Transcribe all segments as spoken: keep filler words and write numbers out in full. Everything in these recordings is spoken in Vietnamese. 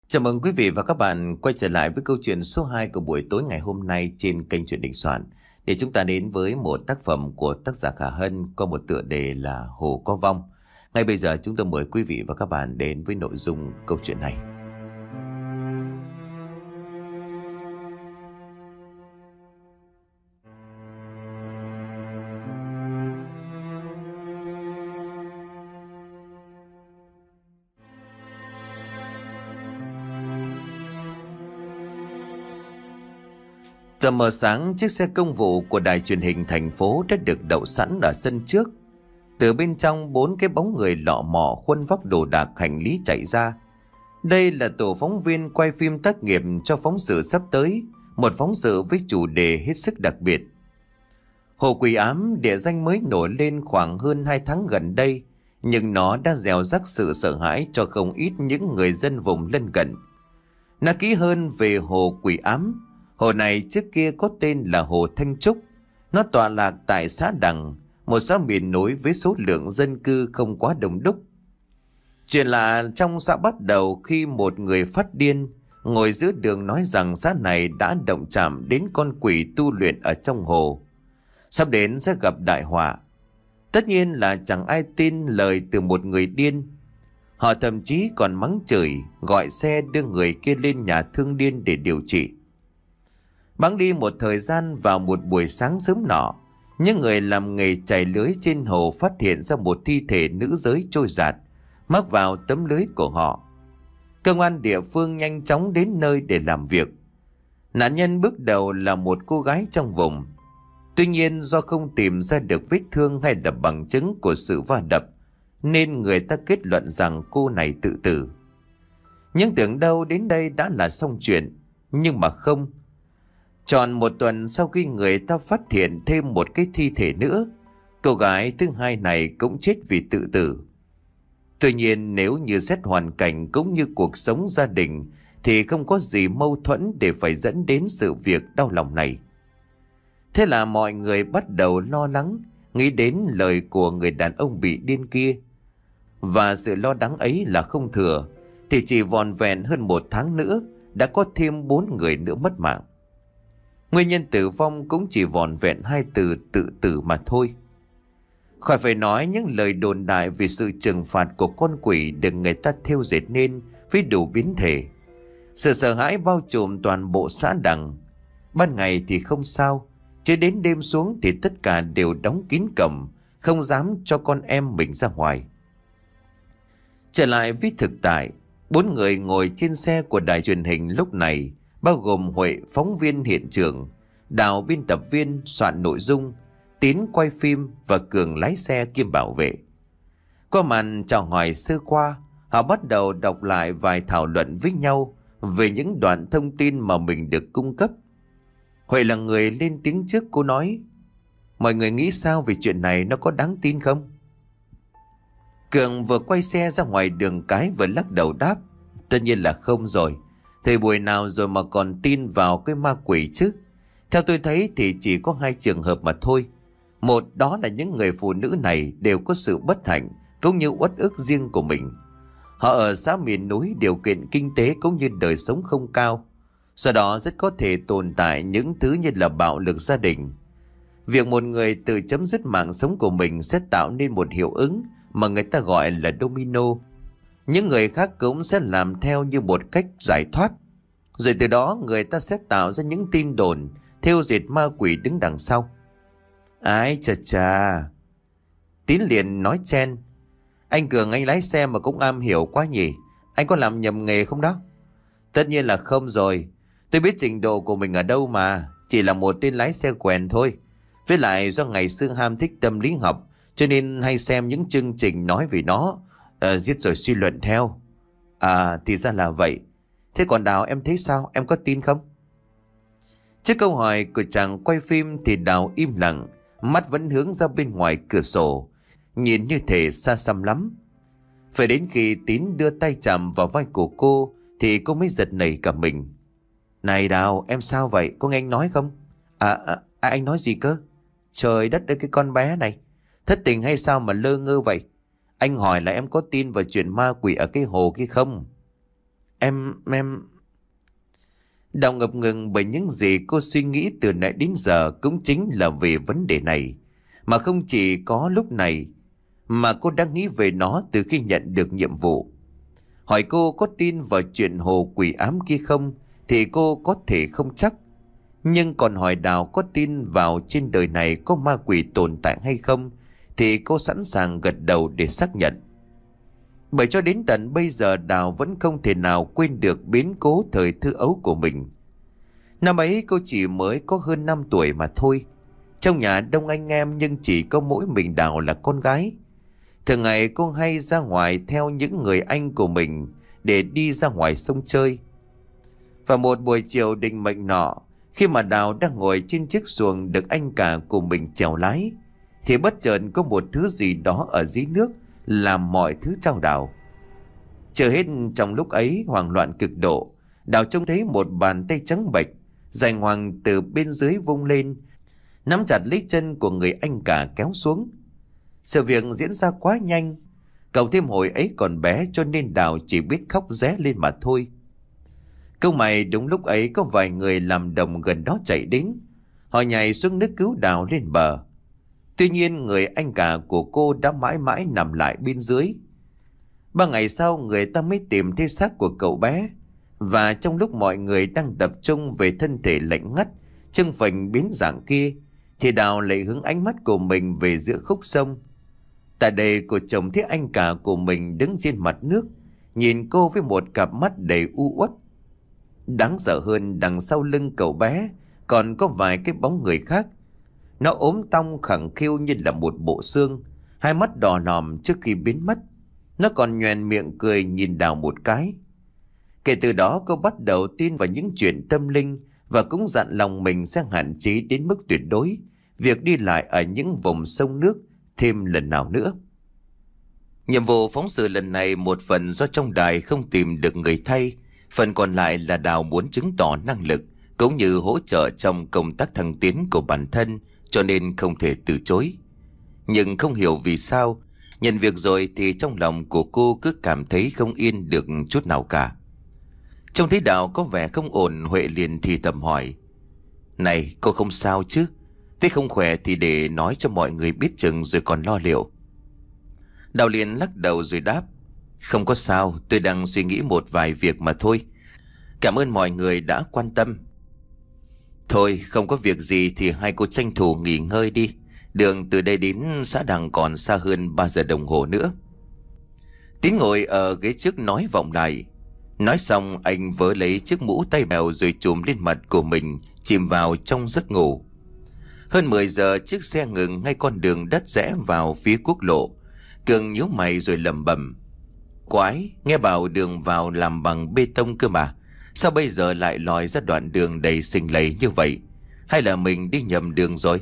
Chào mừng quý vị và các bạn quay trở lại với câu chuyện số hai của buổi tối ngày hôm nay trên kênh Truyện Đình Soạn. Để chúng ta đến với một tác phẩm của tác giả Khả Hân có một tựa đề là Hồ Có Vong. Ngay bây giờ chúng tôi mời quý vị và các bạn đến với nội dung câu chuyện này. Tờ mờ sáng, chiếc xe công vụ của đài truyền hình thành phố đã được đậu sẵn ở sân trước. Từ bên trong, bốn cái bóng người lọ mọ khuân vác đồ đạc hành lý chạy ra. Đây là tổ phóng viên quay phim tác nghiệp cho phóng sự sắp tới, một phóng sự với chủ đề hết sức đặc biệt. Hồ Quỷ Ám, địa danh mới nổi lên khoảng hơn hai tháng gần đây, nhưng nó đã gieo rắc sự sợ hãi cho không ít những người dân vùng lân cận. Nói kỹ hơn về Hồ Quỷ Ám, hồ này trước kia có tên là Hồ Thanh Trúc. Nó tọa lạc tại xã Đằng, một xã miền núi với số lượng dân cư không quá đông đúc. Chuyện lạ trong xã bắt đầu khi một người phát điên ngồi giữa đường nói rằng xã này đã động chạm đến con quỷ tu luyện ở trong hồ, sắp đến sẽ gặp đại họa. Tất nhiên là chẳng ai tin lời từ một người điên. Họ thậm chí còn mắng chửi, gọi xe đưa người kia lên nhà thương điên để điều trị. Bẵng đi một thời gian, vào một buổi sáng sớm nọ, những người làm nghề chài lưới trên hồ phát hiện ra một thi thể nữ giới trôi dạt mắc vào tấm lưới của họ. Công an địa phương nhanh chóng đến nơi để làm việc. Nạn nhân bước đầu là một cô gái trong vùng. Tuy nhiên do không tìm ra được vết thương hay là bằng chứng của sự va đập, nên người ta kết luận rằng cô này tự tử. Nhưng tưởng đâu đến đây đã là xong chuyện, nhưng mà không. Tròn một tuần sau khi người ta phát hiện thêm một cái thi thể nữa, cô gái thứ hai này cũng chết vì tự tử. Tuy nhiên nếu như xét hoàn cảnh cũng như cuộc sống gia đình thì không có gì mâu thuẫn để phải dẫn đến sự việc đau lòng này. Thế là mọi người bắt đầu lo lắng, nghĩ đến lời của người đàn ông bị điên kia. Và sự lo lắng ấy là không thừa, thì chỉ vòn vẹn hơn một tháng nữa đã có thêm bốn người nữa mất mạng. Nguyên nhân tử vong cũng chỉ vòn vẹn hai từ tự tử mà thôi. Khỏi phải nói những lời đồn đại về sự trừng phạt của con quỷ được người ta thêu dệt nên với đủ biến thể. Sự sợ hãi bao trùm toàn bộ xã Đằng. Ban ngày thì không sao, chứ đến đêm xuống thì tất cả đều đóng kín cổng, không dám cho con em mình ra ngoài. Trở lại với thực tại, bốn người ngồi trên xe của đài truyền hình lúc này bao gồm Huệ, phóng viên hiện trường, Đào, biên tập viên soạn nội dung, Tín quay phim và Cường lái xe kiêm bảo vệ. Qua màn chào hỏi sơ qua, họ bắt đầu đọc lại vài thảo luận với nhau về những đoạn thông tin mà mình được cung cấp. Huệ là người lên tiếng trước, cô nói: "Mọi người nghĩ sao về chuyện này, nó có đáng tin không?" Cường vừa quay xe ra ngoài đường cái vừa lắc đầu đáp: "Tất nhiên là không rồi. Thời buổi nào rồi mà còn tin vào cái ma quỷ chứ? Theo tôi thấy thì chỉ có hai trường hợp mà thôi. Một, đó là những người phụ nữ này đều có sự bất hạnh cũng như uất ức riêng của mình. Họ ở xã miền núi, điều kiện kinh tế cũng như đời sống không cao, do đó rất có thể tồn tại những thứ như là bạo lực gia đình. Việc một người tự chấm dứt mạng sống của mình sẽ tạo nên một hiệu ứng mà người ta gọi là domino. Những người khác cũng sẽ làm theo như một cách giải thoát. Rồi từ đó người ta sẽ tạo ra những tin đồn thêu dệt ma quỷ đứng đằng sau." "Ái chà chà," Tín liền nói chen: "Anh Cường, anh lái xe mà cũng am hiểu quá nhỉ. Anh có làm nhầm nghề không đó?" "Tất nhiên là không rồi. Tôi biết trình độ của mình ở đâu mà. Chỉ là một tên lái xe quèn thôi. Với lại do ngày xưa ham thích tâm lý học, cho nên hay xem những chương trình nói về nó, à, giết rồi suy luận theo." "À, thì ra là vậy. Thế còn Đào, em thấy sao? Em có tin không?" Trước câu hỏi của chàng quay phim thì Đào im lặng, mắt vẫn hướng ra bên ngoài cửa sổ, nhìn như thể xa xăm lắm. Phải đến khi Tín đưa tay chạm vào vai của cô thì cô mới giật nảy cả mình. "Này Đào, em sao vậy? Có nghe anh nói không?" À, à, à anh nói gì cơ?" "Trời đất ơi, cái con bé này thất tình hay sao mà lơ ngơ vậy? Anh hỏi là em có tin vào chuyện ma quỷ ở cái hồ kia không?" Em, em... Đào ngập ngừng bởi những gì cô suy nghĩ từ nãy đến giờ cũng chính là về vấn đề này. Mà không chỉ có lúc này, mà cô đang nghĩ về nó từ khi nhận được nhiệm vụ. Hỏi cô có tin vào chuyện hồ quỷ ám kia không, thì cô có thể không chắc. Nhưng còn hỏi Đào có tin vào trên đời này có ma quỷ tồn tại hay không, thì cô sẵn sàng gật đầu để xác nhận. Bởi cho đến tận bây giờ Đào vẫn không thể nào quên được biến cố thời thơ ấu của mình. Năm ấy cô chỉ mới có hơn năm tuổi mà thôi. Trong nhà đông anh em nhưng chỉ có mỗi mình Đào là con gái. Thường ngày cô hay ra ngoài theo những người anh của mình để đi ra ngoài sông chơi. Và một buổi chiều định mệnh nọ, khi mà Đào đang ngồi trên chiếc xuồng được anh cả của mình chèo lái, thì bất chợt có một thứ gì đó ở dưới nước làm mọi thứ chao đảo. Chưa hết, trong lúc ấy hoảng loạn cực độ, Đào trông thấy một bàn tay trắng bệch dài ngoằng từ bên dưới vung lên, nắm chặt lấy chân của người anh cả kéo xuống. Sự việc diễn ra quá nhanh, cậu thêm hồi ấy còn bé cho nên Đào chỉ biết khóc ré lên mà thôi. Câu mày đúng lúc ấy có vài người làm đồng gần đó chạy đến, họ nhảy xuống nước cứu Đào lên bờ. Tuy nhiên người anh cả của cô đã mãi mãi nằm lại bên dưới. Ba ngày sau người ta mới tìm thấy xác của cậu bé. Và trong lúc mọi người đang tập trung về thân thể lạnh ngắt, chân phình biến dạng kia, thì Đào lại hướng ánh mắt của mình về giữa khúc sông. Tại đây cô trông thấy anh cả của mình đứng trên mặt nước, nhìn cô với một cặp mắt đầy u uất. Đáng sợ hơn, đằng sau lưng cậu bé còn có vài cái bóng người khác. Nó ốm tong khẳng khiu như là một bộ xương, hai mắt đỏ lòm trước khi biến mất. Nó còn nhoẻn miệng cười nhìn Đào một cái. Kể từ đó cô bắt đầu tin vào những chuyện tâm linh, và cũng dặn lòng mình sẽ hạn chế đến mức tuyệt đối việc đi lại ở những vùng sông nước thêm lần nào nữa. Nhiệm vụ phóng sự lần này một phần do trong đài không tìm được người thay, phần còn lại là Đào muốn chứng tỏ năng lực cũng như hỗ trợ trong công tác thăng tiến của bản thân, cho nên không thể từ chối. Nhưng không hiểu vì sao, nhận việc rồi thì trong lòng của cô cứ cảm thấy không yên được chút nào cả. Trông thấy Đào có vẻ không ổn, Huệ liền thì thầm hỏi: "Này, cô không sao chứ? Thế không khỏe thì để nói cho mọi người biết chừng rồi còn lo liệu." Đào liền lắc đầu rồi đáp: "Không có sao, tôi đang suy nghĩ một vài việc mà thôi. Cảm ơn mọi người đã quan tâm." "Thôi, không có việc gì thì hai cô tranh thủ nghỉ ngơi đi. Đường từ đây đến xã Đằng còn xa hơn ba giờ đồng hồ nữa." Tín ngồi ở ghế trước nói vọng lại. Nói xong anh vớ lấy chiếc mũ tay bèo rồi trùm lên mặt của mình, chìm vào trong giấc ngủ. Hơn mười giờ chiếc xe ngừng ngay con đường đất rẽ vào phía quốc lộ. Cường nhíu mày rồi lẩm bẩm: "Quái, nghe bảo đường vào làm bằng bê tông cơ mà, sao bây giờ lại lòi ra đoạn đường đầy sình lầy như vậy? Hay là mình đi nhầm đường rồi?"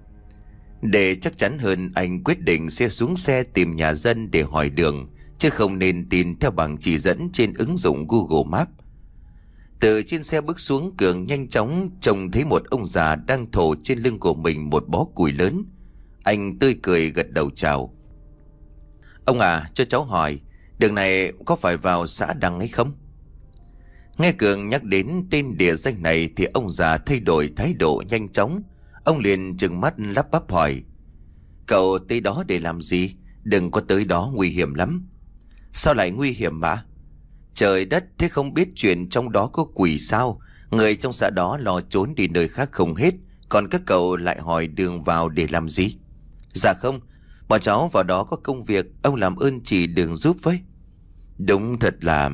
Để chắc chắn hơn, anh quyết định sẽ xuống xe tìm nhà dân để hỏi đường, chứ không nên tin theo bảng chỉ dẫn trên ứng dụng Google Maps. Từ trên xe bước xuống, Cường nhanh chóng trông thấy một ông già đang thổ trên lưng của mình một bó củi lớn. Anh tươi cười gật đầu chào: "Ông à, cho cháu hỏi, đường này có phải vào xã Đằng hay không?" Nghe Cường nhắc đến tên địa danh này thì ông già thay đổi thái độ nhanh chóng. Ông liền trừng mắt lắp bắp hỏi: "Cậu tới đó để làm gì? Đừng có tới đó, nguy hiểm lắm." "Sao lại nguy hiểm mà?" "Trời đất, thế không biết chuyện trong đó có quỷ sao? Người trong xã đó lo trốn đi nơi khác không hết, còn các cậu lại hỏi đường vào để làm gì?" "Dạ không, bọn cháu vào đó có công việc, ông làm ơn chỉ đường giúp với." "Đúng thật là..."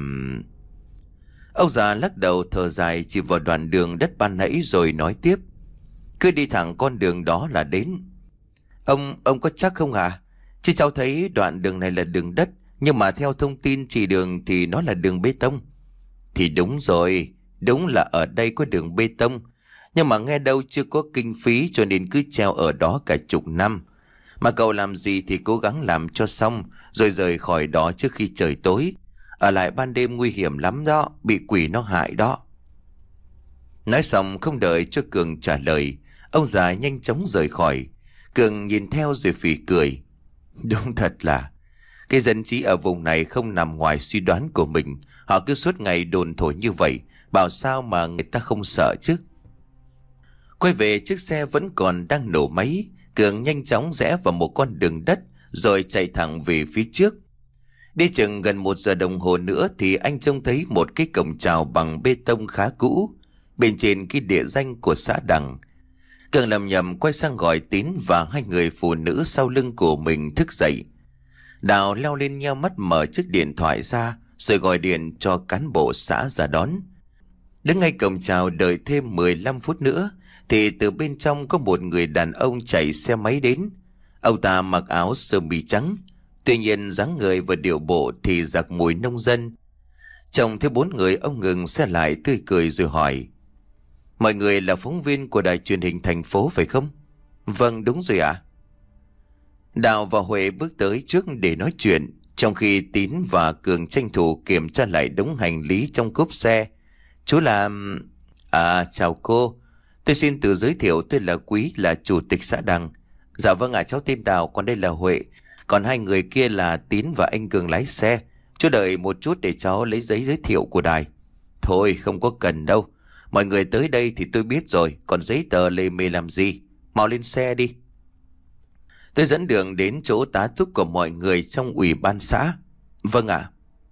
Ông già lắc đầu thở dài chỉ vào đoạn đường đất ban nãy rồi nói tiếp: "Cứ đi thẳng con đường đó là đến." Ông, ông có chắc không hả? Chứ cháu thấy đoạn đường này là đường đất, nhưng mà theo thông tin chỉ đường thì nó là đường bê tông." "Thì đúng rồi, đúng là ở đây có đường bê tông, nhưng mà nghe đâu chưa có kinh phí cho nên cứ treo ở đó cả chục năm. Mà cậu làm gì thì cố gắng làm cho xong rồi rời khỏi đó trước khi trời tối. Ở lại ban đêm nguy hiểm lắm đó, bị quỷ nó hại đó." Nói xong không đợi cho Cường trả lời, ông già nhanh chóng rời khỏi. Cường nhìn theo rồi phì cười: "Đúng thật là cái dân trí ở vùng này không nằm ngoài suy đoán của mình. Họ cứ suốt ngày đồn thổi như vậy, bảo sao mà người ta không sợ chứ. Quay về chiếc xe vẫn còn đang nổ máy, Cường nhanh chóng rẽ vào một con đường đất rồi chạy thẳng về phía trước. Đi chừng gần một giờ đồng hồ nữa thì anh trông thấy một cái cổng chào bằng bê tông khá cũ, bên trên cái địa danh của xã Đằng. Cường lầm nhầm quay sang gọi Tín và hai người phụ nữ sau lưng của mình thức dậy. Đào leo lên nheo mắt mở chiếc điện thoại ra rồi gọi điện cho cán bộ xã ra đón. Đứng ngay cổng chào đợi thêm mười lăm phút nữa thì từ bên trong có một người đàn ông chạy xe máy đến. Ông ta mặc áo sơ mi trắng, tuy nhiên dáng người và điệu bộ thì giặc mùi nông dân. Trông thấy bốn người, ông ngừng xe lại tươi cười rồi hỏi: mọi người là phóng viên của đài truyền hình thành phố phải không? Vâng, đúng rồi ạ. Đào và Huệ bước tới trước để nói chuyện, trong khi Tín và Cường tranh thủ kiểm tra lại đống hành lý trong cốp xe. Chú là... À, chào cô. Tôi xin tự giới thiệu, tôi là Quý, là chủ tịch xã Đằng. Dạ vâng ạ, cháu tên Đào, còn đây là Huệ. Còn hai người kia là Tín và anh Cường lái xe. Chú đợi một chút để cháu lấy giấy giới thiệu của đài. Thôi không có cần đâu, mọi người tới đây thì tôi biết rồi, còn giấy tờ lề mề làm gì. Mau lên xe đi. Tôi dẫn đường đến chỗ tá túc của mọi người trong ủy ban xã. Vâng ạ.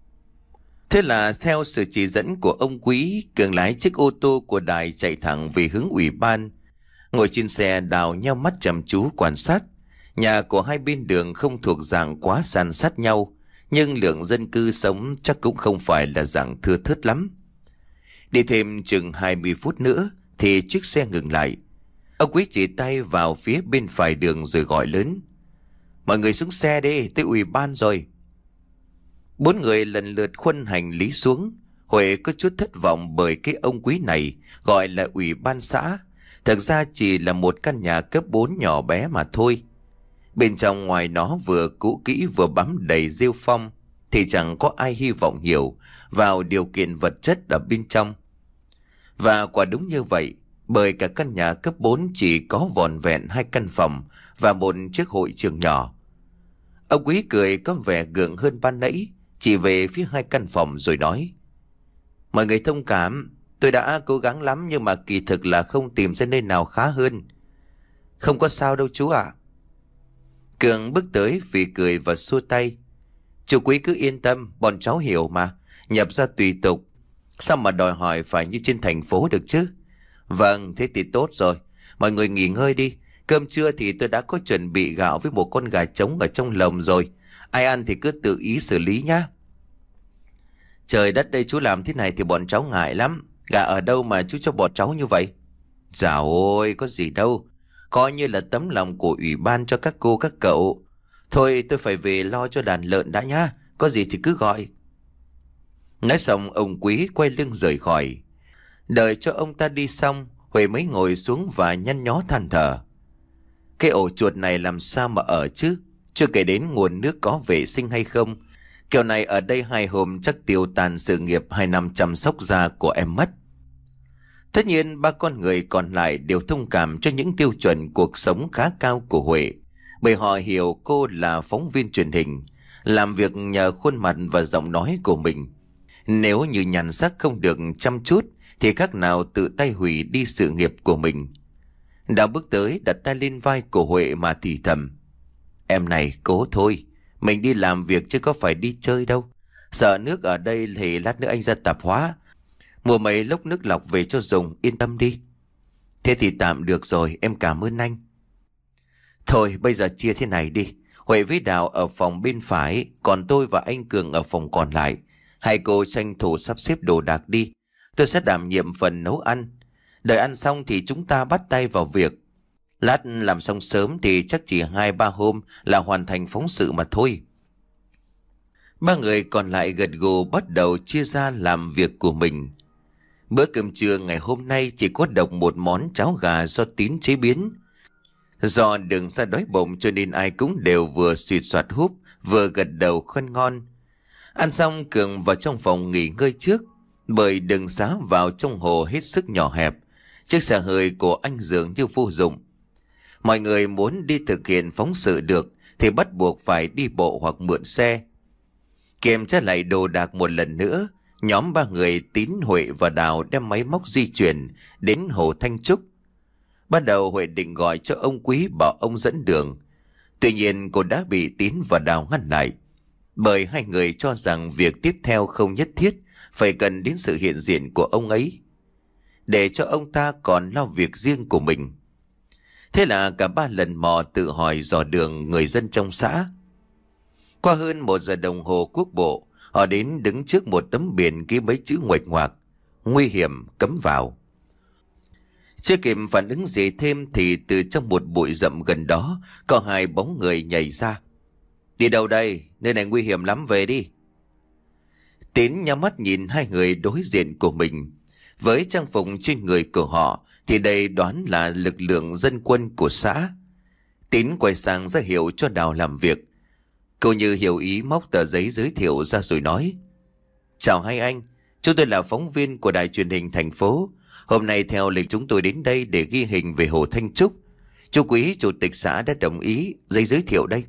Thế là theo sự chỉ dẫn của ông Quý, Cường lái chiếc ô tô của đài chạy thẳng về hướng ủy ban. Ngồi trên xe, Đào nheo mắt chăm chú quan sát. Nhà của hai bên đường không thuộc dạng quá san sát nhau, nhưng lượng dân cư sống chắc cũng không phải là dạng thưa thớt lắm. Đi thêm chừng hai mươi phút nữa thì chiếc xe ngừng lại. Ông Quý chỉ tay vào phía bên phải đường rồi gọi lớn: mọi người xuống xe đi, tới ủy ban rồi. Bốn người lần lượt khuân hành lý xuống. Huệ có chút thất vọng bởi cái ông Quý này gọi là ủy ban xã, thực ra chỉ là một căn nhà cấp bốn nhỏ bé mà thôi. Bên trong ngoài nó vừa cũ kỹ vừa bám đầy rêu phong thì chẳng có ai hy vọng nhiều vào điều kiện vật chất ở bên trong. Và quả đúng như vậy, bởi cả căn nhà cấp bốn chỉ có vỏn vẹn hai căn phòng và một chiếc hội trường nhỏ. Ông Quý cười có vẻ gượng hơn ban nãy, chỉ về phía hai căn phòng rồi nói: mọi người thông cảm, tôi đã cố gắng lắm nhưng mà kỳ thực là không tìm ra nơi nào khá hơn. Không có sao đâu chú ạ. Cường bước tới vì cười và xua tay: chú Quý cứ yên tâm, bọn cháu hiểu mà, nhập ra tùy tục, sao mà đòi hỏi phải như trên thành phố được chứ. Vâng, thế thì tốt rồi, mọi người nghỉ ngơi đi. Cơm trưa thì tôi đã có chuẩn bị gạo với một con gà trống ở trong lồng rồi, ai ăn thì cứ tự ý xử lý nhá. Trời đất, đây chú làm thế này thì bọn cháu ngại lắm. Gà ở đâu mà chú cho bọn cháu như vậy? Dạ ôi, có gì đâu, coi như là tấm lòng của ủy ban cho các cô các cậu. Thôi tôi phải về lo cho đàn lợn đã nhá, có gì thì cứ gọi. Nói xong ông Quý quay lưng rời khỏi. Đợi cho ông ta đi xong, Huệ mới ngồi xuống và nhăn nhó than thở: cái ổ chuột này làm sao mà ở chứ, chưa kể đến nguồn nước có vệ sinh hay không. Kiểu này ở đây hai hôm chắc tiêu tàn sự nghiệp hai năm chăm sóc da của em mất. Tất nhiên ba con người còn lại đều thông cảm cho những tiêu chuẩn cuộc sống khá cao của Huệ, bởi họ hiểu cô là phóng viên truyền hình, làm việc nhờ khuôn mặt và giọng nói của mình. Nếu như nhan sắc không được chăm chút thì khác nào tự tay hủy đi sự nghiệp của mình. Đã bước tới đặt tay lên vai của Huệ mà thì thầm: em này cố thôi, mình đi làm việc chứ có phải đi chơi đâu. Sợ nước ở đây thì lát nữa anh ra tạp hóa mua mấy lốc nước lọc về cho dùng, yên tâm đi. Thế thì tạm được rồi, em cảm ơn anh. Thôi bây giờ chia thế này đi, Huệ với Đào ở phòng bên phải, còn tôi và anh Cường ở phòng còn lại. Hai cô tranh thủ sắp xếp đồ đạc đi, tôi sẽ đảm nhiệm phần nấu ăn. Đợi ăn xong thì chúng ta bắt tay vào việc. Lát làm xong sớm thì chắc chỉ hai ba hôm là hoàn thành phóng sự mà thôi. Ba người còn lại gật gù bắt đầu chia ra làm việc của mình. Bữa cơm trưa ngày hôm nay chỉ có độc một món cháo gà do Tín chế biến. Do đường ra đói bụng cho nên ai cũng đều vừa suýt soạt húp vừa gật đầu khen ngon. Ăn xong Cường vào trong phòng nghỉ ngơi trước, bởi đường xá vào trong hồ hết sức nhỏ hẹp. Chiếc xe hơi của anh dường như vô dụng. Mọi người muốn đi thực hiện phóng sự được thì bắt buộc phải đi bộ hoặc mượn xe. Kiểm tra lại đồ đạc một lần nữa, nhóm ba người Tín, Huệ và Đào đem máy móc di chuyển đến hồ Thanh Trúc. Ban đầu Huệ định gọi cho ông Quý bảo ông dẫn đường. Tuy nhiên cô đã bị Tín và Đào ngăn lại, bởi hai người cho rằng việc tiếp theo không nhất thiết phải cần đến sự hiện diện của ông ấy, để cho ông ta còn lo việc riêng của mình. Thế là cả ba lần mò tự hỏi dò đường người dân trong xã. Qua hơn một giờ đồng hồ quốc bộ, họ đến đứng trước một tấm biển ghi mấy chữ nguệch ngoạc: nguy hiểm, cấm vào. Chưa kịp phản ứng gì thêm thì từ trong một bụi rậm gần đó có hai bóng người nhảy ra. Đi đâu đây? Nơi này nguy hiểm lắm, về đi. Tín nhắm mắt nhìn hai người đối diện của mình. Với trang phục trên người của họ thì đây đoán là lực lượng dân quân của xã. Tín quay sang ra hiệu cho Đào làm việc. Cô Như hiểu ý, móc tờ giấy giới thiệu ra rồi nói: Chào hai anh, chúng tôi là phóng viên của đài truyền hình thành phố. Hôm nay theo lịch chúng tôi đến đây để ghi hình về hồ Thanh Trúc. Chú Quý, chủ tịch xã đã đồng ý, giấy giới thiệu đây.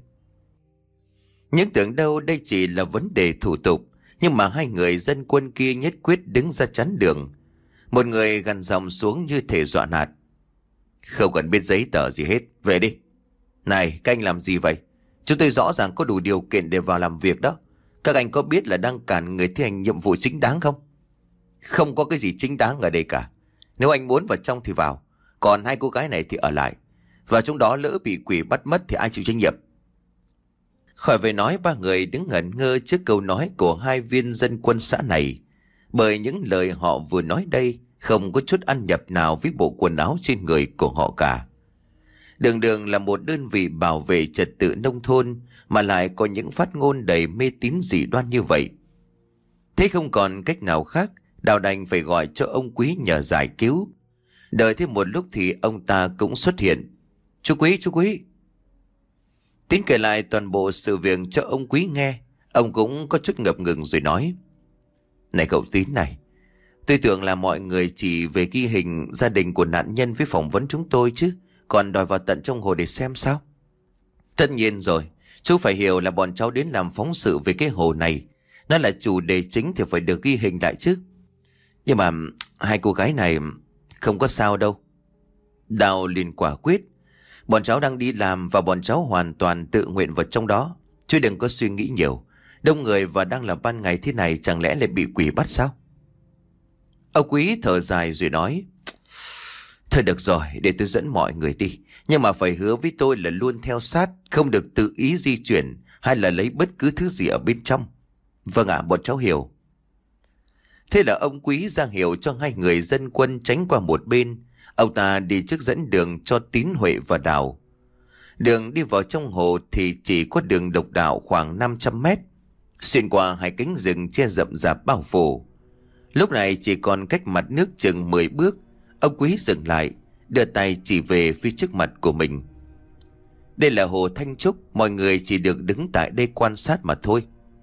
Nhưng tưởng đâu đây chỉ là vấn đề thủ tục, nhưng mà hai người dân quân kia nhất quyết đứng ra chắn đường. Một người gằn giọng xuống như thể dọa nạt: Không cần biết giấy tờ gì hết, về đi. Này, các anh làm gì vậy? Chúng tôi rõ ràng có đủ điều kiện để vào làm việc đó. Các anh có biết là đang cản người thi hành nhiệm vụ chính đáng không? Không có cái gì chính đáng ở đây cả. Nếu anh muốn vào trong thì vào, còn hai cô gái này thì ở lại. Và trong đó lỡ bị quỷ bắt mất thì ai chịu trách nhiệm? Khỏi phải nói, ba người đứng ngẩn ngơ trước câu nói của hai viên dân quân xã này, bởi những lời họ vừa nói đây không có chút ăn nhập nào với bộ quần áo trên người của họ cả. Đường đường là một đơn vị bảo vệ trật tự nông thôn mà lại có những phát ngôn đầy mê tín dị đoan như vậy. Thế không còn cách nào khác, Đào đành phải gọi cho ông Quý nhờ giải cứu. Đợi thêm một lúc thì ông ta cũng xuất hiện. Chú Quý, chú Quý. Tín kể lại toàn bộ sự việc cho ông Quý nghe. Ông cũng có chút ngập ngừng rồi nói: Này cậu Tín này, tôi tưởng là mọi người chỉ về ghi hình gia đình của nạn nhân với phỏng vấn chúng tôi chứ, còn đòi vào tận trong hồ để xem sao? Tất nhiên rồi, chú phải hiểu là bọn cháu đến làm phóng sự về cái hồ này. Nó là chủ đề chính thì phải được ghi hình lại chứ. Nhưng mà hai cô gái này không có sao đâu. Đào liền quả quyết: Bọn cháu đang đi làm và bọn cháu hoàn toàn tự nguyện vào trong đó. Chứ đừng có suy nghĩ nhiều. Đông người và đang là ban ngày thế này, chẳng lẽ lại bị quỷ bắt sao? Ông Quý thở dài rồi nói: Thôi được rồi, để tôi dẫn mọi người đi. Nhưng mà phải hứa với tôi là luôn theo sát, không được tự ý di chuyển hay là lấy bất cứ thứ gì ở bên trong. Vâng ạ, bọn cháu hiểu. Thế là ông Quý ra hiệu cho hai người dân quân tránh qua một bên. Ông ta đi trước dẫn đường cho Tín, Huệ và Đào. Đường đi vào trong hồ thì chỉ có đường độc đạo khoảng năm trăm mét, xuyên qua hai cánh rừng che rậm rạp bao phủ. Lúc này chỉ còn cách mặt nước chừng mười bước. Ông Quý dừng lại, đưa tay chỉ về phía trước mặt của mình. Đây là hồ Thanh Trúc, mọi người chỉ được đứng tại đây quan sát mà thôi.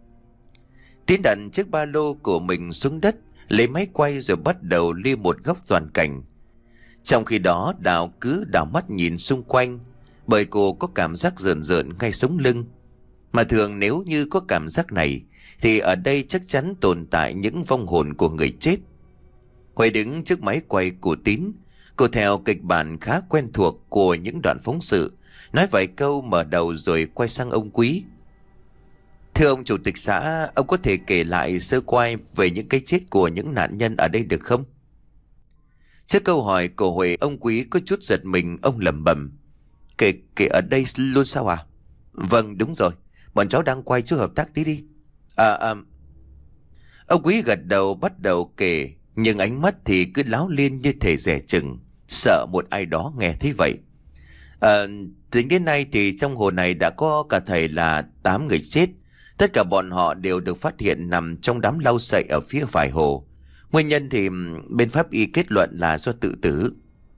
Tín đặt chiếc ba lô của mình xuống đất, lấy máy quay rồi bắt đầu lia một góc toàn cảnh. Trong khi đó Đào cứ đảo mắt nhìn xung quanh, bởi cô có cảm giác rợn rợn ngay sống lưng. Mà thường nếu như có cảm giác này thì ở đây chắc chắn tồn tại những vong hồn của người chết. Huệ đứng trước máy quay của Tín. Cô theo kịch bản khá quen thuộc của những đoạn phóng sự, nói vài câu mở đầu rồi quay sang ông Quý. Thưa ông chủ tịch xã, ông có thể kể lại sơ qua về những cái chết của những nạn nhân ở đây được không? Trước câu hỏi của Huệ, ông Quý có chút giật mình, ông lẩm bẩm: Kể kể ở đây luôn sao à? Vâng, đúng rồi, bọn cháu đang quay, chú hợp tác tí đi. À à. Ông Quý gật đầu bắt đầu kể, nhưng ánh mắt thì cứ láo liên như thể dè chừng, sợ một ai đó nghe thấy vậy. À, tính đến nay thì trong hồ này đã có cả thầy là tám người chết. Tất cả bọn họ đều được phát hiện nằm trong đám lau sậy ở phía phải hồ. Nguyên nhân thì bên pháp y kết luận là do tự tử.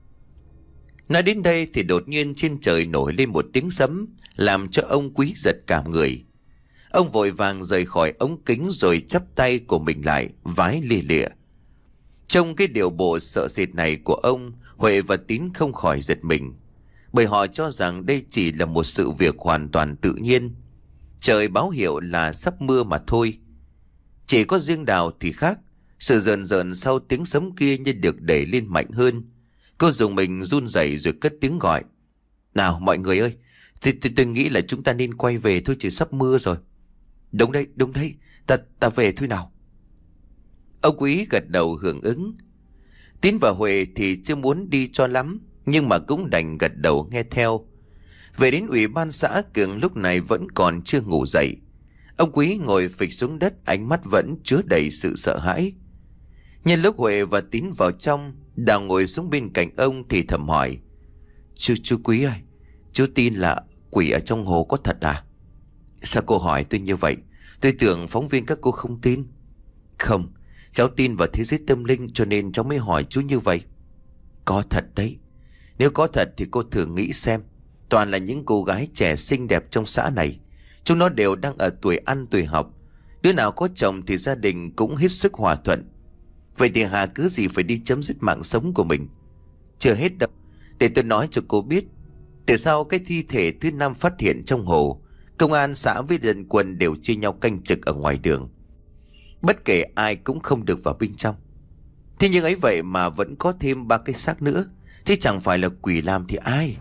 Nói đến đây thì đột nhiên trên trời nổi lên một tiếng sấm, làm cho ông Quý giật cả người. Ông vội vàng rời khỏi ống kính rồi chắp tay của mình lại, vái lia lịa. Trong cái điệu bộ sợ sệt này của ông, Huệ và Tín không khỏi giật mình, bởi họ cho rằng đây chỉ là một sự việc hoàn toàn tự nhiên. Trời báo hiệu là sắp mưa mà thôi. Chỉ có riêng Đào thì khác. Sự rờn rợn sau tiếng sấm kia như được đẩy lên mạnh hơn. Cô dùng mình run rẩy rồi cất tiếng gọi. Nào mọi người ơi, tôi, tôi, tôi nghĩ là chúng ta nên quay về thôi, trời sắp mưa rồi. Đúng đấy, đúng đấy, ta, ta về thôi nào. Ông Quý gật đầu hưởng ứng. Tín và Huệ thì chưa muốn đi cho lắm, nhưng mà cũng đành gật đầu nghe theo. Về đến ủy ban xã, Cường lúc này vẫn còn chưa ngủ dậy. Ông Quý ngồi phịch xuống đất, ánh mắt vẫn chứa đầy sự sợ hãi. Nhân lúc Huệ và Tín vào trong, Đào ngồi xuống bên cạnh ông thì thầm hỏi. Chú, chú Quý ơi, chú tin là quỷ ở trong hồ có thật à? Sao cô hỏi tôi như vậy? Tôi tưởng phóng viên các cô không tin. Không, cháu tin vào thế giới tâm linh cho nên cháu mới hỏi chú như vậy. Có thật đấy. Nếu có thật thì cô thử nghĩ xem. Toàn là những cô gái trẻ xinh đẹp trong xã này. Chúng nó đều đang ở tuổi ăn tuổi học. Đứa nào có chồng thì gia đình cũng hết sức hòa thuận. Vậy thì Hà cứ gì phải đi chấm dứt mạng sống của mình? Chưa hết đâu. Để tôi nói cho cô biết. Từ sau cái thi thể thứ năm phát hiện trong hồ, công an xã với dân quân đều chia nhau canh trực ở ngoài đường. Bất kể ai cũng không được vào bên trong. Thế nhưng ấy vậy mà vẫn có thêm ba cái xác nữa. Thế chẳng phải là quỷ làm thì ai?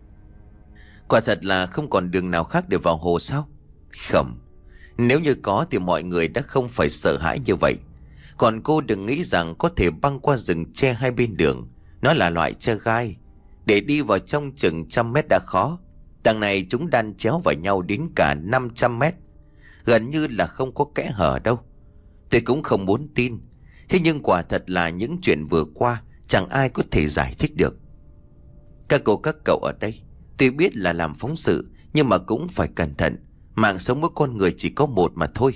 Quả thật là không còn đường nào khác để vào hồ sao? Không. Nếu như có thì mọi người đã không phải sợ hãi như vậy. Còn cô đừng nghĩ rằng có thể băng qua rừng tre hai bên đường. Nó là loại tre gai. Để đi vào trong chừng trăm mét đã khó. Đằng này chúng đan chéo vào nhau đến cả năm trăm mét. Gần như là không có kẽ hở đâu. Tôi cũng không muốn tin. Thế nhưng quả thật là những chuyện vừa qua chẳng ai có thể giải thích được. Các cô các cậu ở đây, tôi biết là làm phóng sự, nhưng mà cũng phải cẩn thận. Mạng sống mỗi con người chỉ có một mà thôi.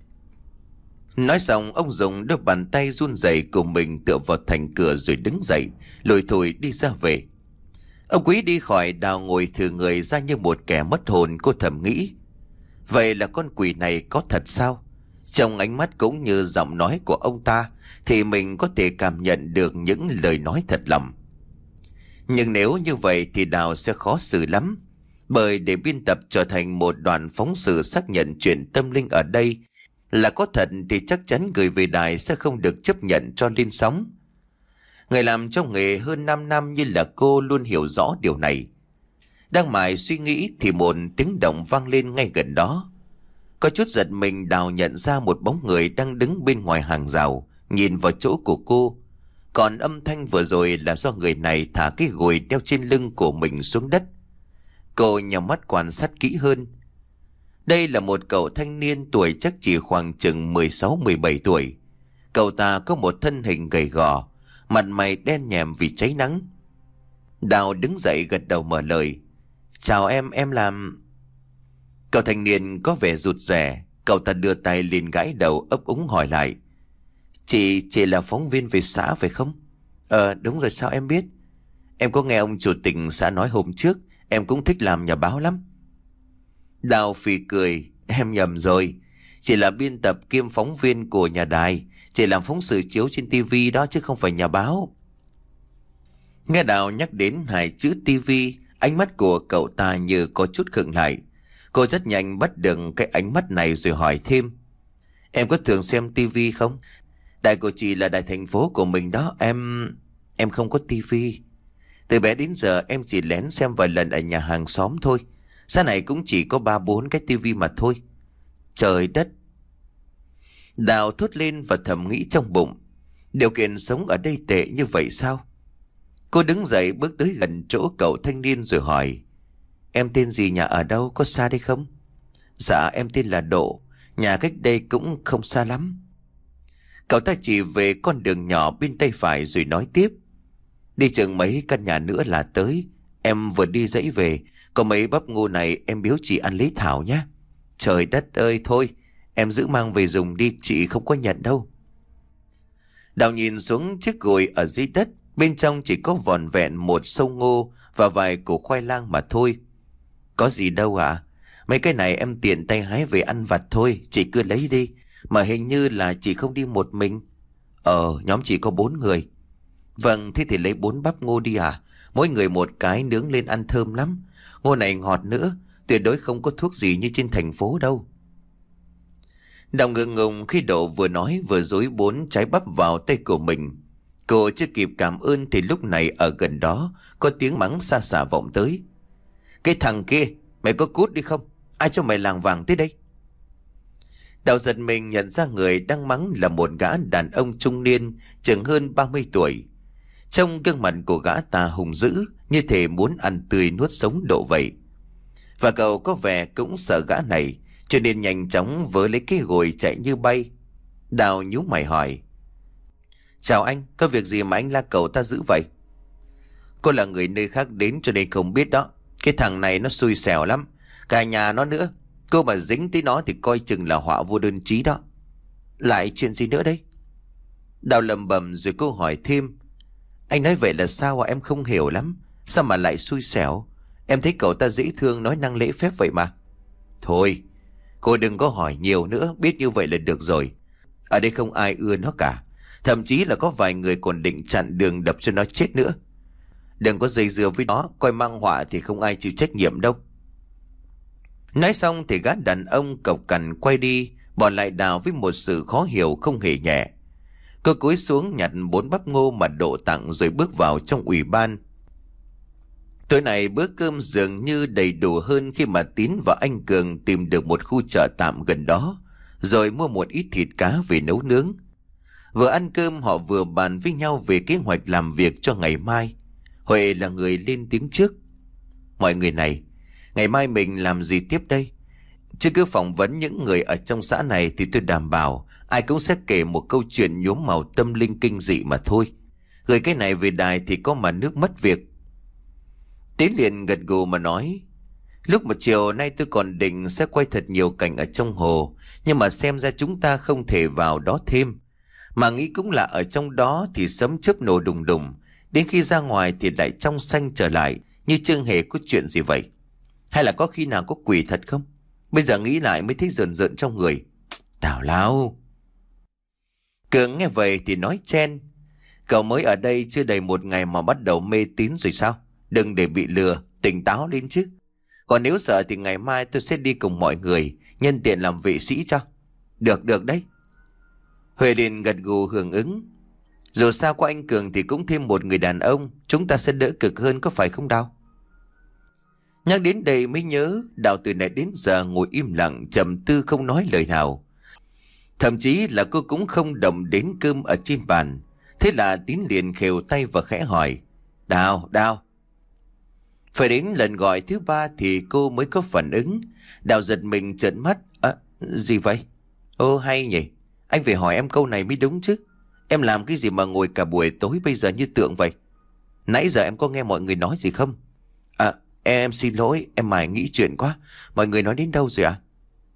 Nói xong, ông dùng đôi bàn tay run rẩy của mình tựa vào thành cửa rồi đứng dậy, lủi thủi đi ra về. Ông Quý đi khỏi, Đào ngồi thừ người ra như một kẻ mất hồn. Cô thầm nghĩ, vậy là con quỷ này có thật sao? Trong ánh mắt cũng như giọng nói của ông ta thì mình có thể cảm nhận được những lời nói thật lòng. Nhưng nếu như vậy thì Đào sẽ khó xử lắm. Bởi để biên tập trở thành một đoạn phóng sự xác nhận chuyện tâm linh ở đây là có thật thì chắc chắn gửi về đài sẽ không được chấp nhận cho lên sóng. Người làm trong nghề hơn năm năm như là cô luôn hiểu rõ điều này. Đang mải suy nghĩ thì một tiếng động vang lên ngay gần đó. Có chút giật mình, Đào nhận ra một bóng người đang đứng bên ngoài hàng rào, nhìn vào chỗ của cô. Còn âm thanh vừa rồi là do người này thả cái gùi đeo trên lưng của mình xuống đất. Cô nhắm mắt quan sát kỹ hơn. Đây là một cậu thanh niên tuổi chắc chỉ khoảng chừng mười sáu mười bảy tuổi. Cậu ta có một thân hình gầy gò, mặt mày đen nhèm vì cháy nắng. Đào đứng dậy gật đầu mở lời. Chào em, em làm... Cậu thanh niên có vẻ rụt rè. Cậu ta đưa tay lên gãi đầu ấp úng hỏi lại. Chị, chị là phóng viên về xã phải không? Ờ đúng rồi, sao em biết? Em có nghe ông chủ tịch xã nói hôm trước. Em cũng thích làm nhà báo lắm. Đào phì cười. Em nhầm rồi. Chị là biên tập kiêm phóng viên của nhà đài. Chị làm phóng sự chiếu trên tivi đó chứ không phải nhà báo. Nghe Đào nhắc đến hai chữ tivi, ánh mắt của cậu ta như có chút khựng lại. Cô rất nhanh bắt được cái ánh mắt này rồi hỏi thêm. Em có thường xem tivi không? Đài của chị là đài thành phố của mình đó. Em... Em không có tivi. Từ bé đến giờ em chỉ lén xem vài lần ở nhà hàng xóm thôi. Xã này cũng chỉ có ba bốn cái tivi mà thôi. Trời đất! Đào thốt lên và thầm nghĩ trong bụng. Điều kiện sống ở đây tệ như vậy sao? Cô đứng dậy bước tới gần chỗ cậu thanh niên rồi hỏi. Em tên gì, nhà ở đâu, có xa đây không? Dạ em tên là Độ. Nhà cách đây cũng không xa lắm. Cậu ta chỉ về con đường nhỏ bên tay phải rồi nói tiếp. Đi chừng mấy căn nhà nữa là tới. Em vừa đi dãy về. Có mấy bắp ngô này em biếu chị ăn lấy thảo nhé. Trời đất ơi, thôi em giữ mang về dùng đi, chị không có nhận đâu. Đào nhìn xuống chiếc gùi ở dưới đất. Bên trong chỉ có vỏn vẹn một sâu ngô và vài củ khoai lang mà thôi. Có gì đâu ạ. Mấy cái này em tiện tay hái về ăn vặt thôi, chị cứ lấy đi. Mà hình như là chị không đi một mình. Ờ, nhóm chị có bốn người. Vâng, thế thì lấy bốn bắp ngô đi à? Mỗi người một cái, nướng lên ăn thơm lắm. Ngô này ngọt nữa, tuyệt đối không có thuốc gì như trên thành phố đâu. Đào ngượng ngùng khi Độ vừa nói vừa dối bốn trái bắp vào tay của mình. Cô chưa kịp cảm ơn thì lúc này ở gần đó có tiếng mắng xa xả vọng tới. Cái thằng kia, mày có cút đi không? Ai cho mày làng vàng tới đây? Đào giật mình nhận ra người đang mắng là một gã đàn ông trung niên, chừng hơn ba mươi tuổi. Trong gương mặt của gã ta hùng dữ, như thể muốn ăn tươi nuốt sống Độ vậy. Và cậu có vẻ cũng sợ gã này, cho nên nhanh chóng vớ lấy cái gồi chạy như bay. Đào nhíu mày hỏi. Chào anh, có việc gì mà anh la cậu ta dữ vậy? Cô là người nơi khác đến cho nên không biết đó. Cái thằng này nó xui xẻo lắm, cả nhà nó nữa. Cô mà dính tới nó thì coi chừng là họa vô đơn chí đó. Lại chuyện gì nữa đây? Đào lầm bầm rồi cô hỏi thêm. Anh nói vậy là sao à? Em không hiểu lắm. Sao mà lại xui xẻo? Em thấy cậu ta dễ thương, nói năng lễ phép vậy mà. Thôi, cô đừng có hỏi nhiều nữa, biết như vậy là được rồi. Ở đây không ai ưa nó cả. Thậm chí là có vài người còn định chặn đường đập cho nó chết nữa. Đừng có dây dưa với nó, coi mang họa thì không ai chịu trách nhiệm đâu. Nói xong thì gã đàn ông cộc cằn quay đi, bỏ lại Đào với một sự khó hiểu không hề nhẹ. Cô cúi xuống nhặt bốn bắp ngô mà Độ tặng rồi bước vào trong ủy ban. Tối nay bữa cơm dường như đầy đủ hơn khi mà Tín và anh Cường tìm được một khu chợ tạm gần đó, rồi mua một ít thịt cá về nấu nướng. Vừa ăn cơm họ vừa bàn với nhau về kế hoạch làm việc cho ngày mai. Huệ là người lên tiếng trước. Mọi người này, ngày mai mình làm gì tiếp đây? Chứ cứ phỏng vấn những người ở trong xã này thì tôi đảm bảo ai cũng sẽ kể một câu chuyện nhuốm màu tâm linh kinh dị mà thôi. Gửi cái này về đài thì có mà nước mất việc. Tiến liền gật gù mà nói. Lúc mà chiều nay tôi còn định sẽ quay thật nhiều cảnh ở trong hồ, nhưng mà xem ra chúng ta không thể vào đó thêm. Mà nghĩ cũng là ở trong đó thì sấm chớp nổ đùng đùng, đến khi ra ngoài thì lại trong xanh trở lại, như chưa hề có chuyện gì vậy. Hay là có khi nào có quỷ thật không? Bây giờ nghĩ lại mới thấy rợn rợn trong người. Tào lao. Cường nghe vậy thì nói chen. Cậu mới ở đây chưa đầy một ngày mà bắt đầu mê tín rồi sao? Đừng để bị lừa, tỉnh táo lên chứ. Còn nếu sợ thì ngày mai tôi sẽ đi cùng mọi người, nhân tiện làm vệ sĩ cho. Được được đấy. Huệ liền gật gù hưởng ứng. Dù sao có anh Cường thì cũng thêm một người đàn ông, chúng ta sẽ đỡ cực hơn, có phải không Đào? Nhắc đến đây mới nhớ Đào từ nãy đến giờ ngồi im lặng trầm tư không nói lời nào. Thậm chí là cô cũng không động đến cơm ở trên bàn. Thế là Tín liền khều tay và khẽ hỏi. Đào, Đào. Phải đến lần gọi thứ ba thì cô mới có phản ứng. Đào giật mình trợn mắt. À, gì vậy? Ô hay nhỉ. Anh phải hỏi em câu này mới đúng chứ. Em làm cái gì mà ngồi cả buổi tối bây giờ như tượng vậy? Nãy giờ em có nghe mọi người nói gì không? À, em xin lỗi, em mải nghĩ chuyện quá. Mọi người nói đến đâu rồi ạ? À?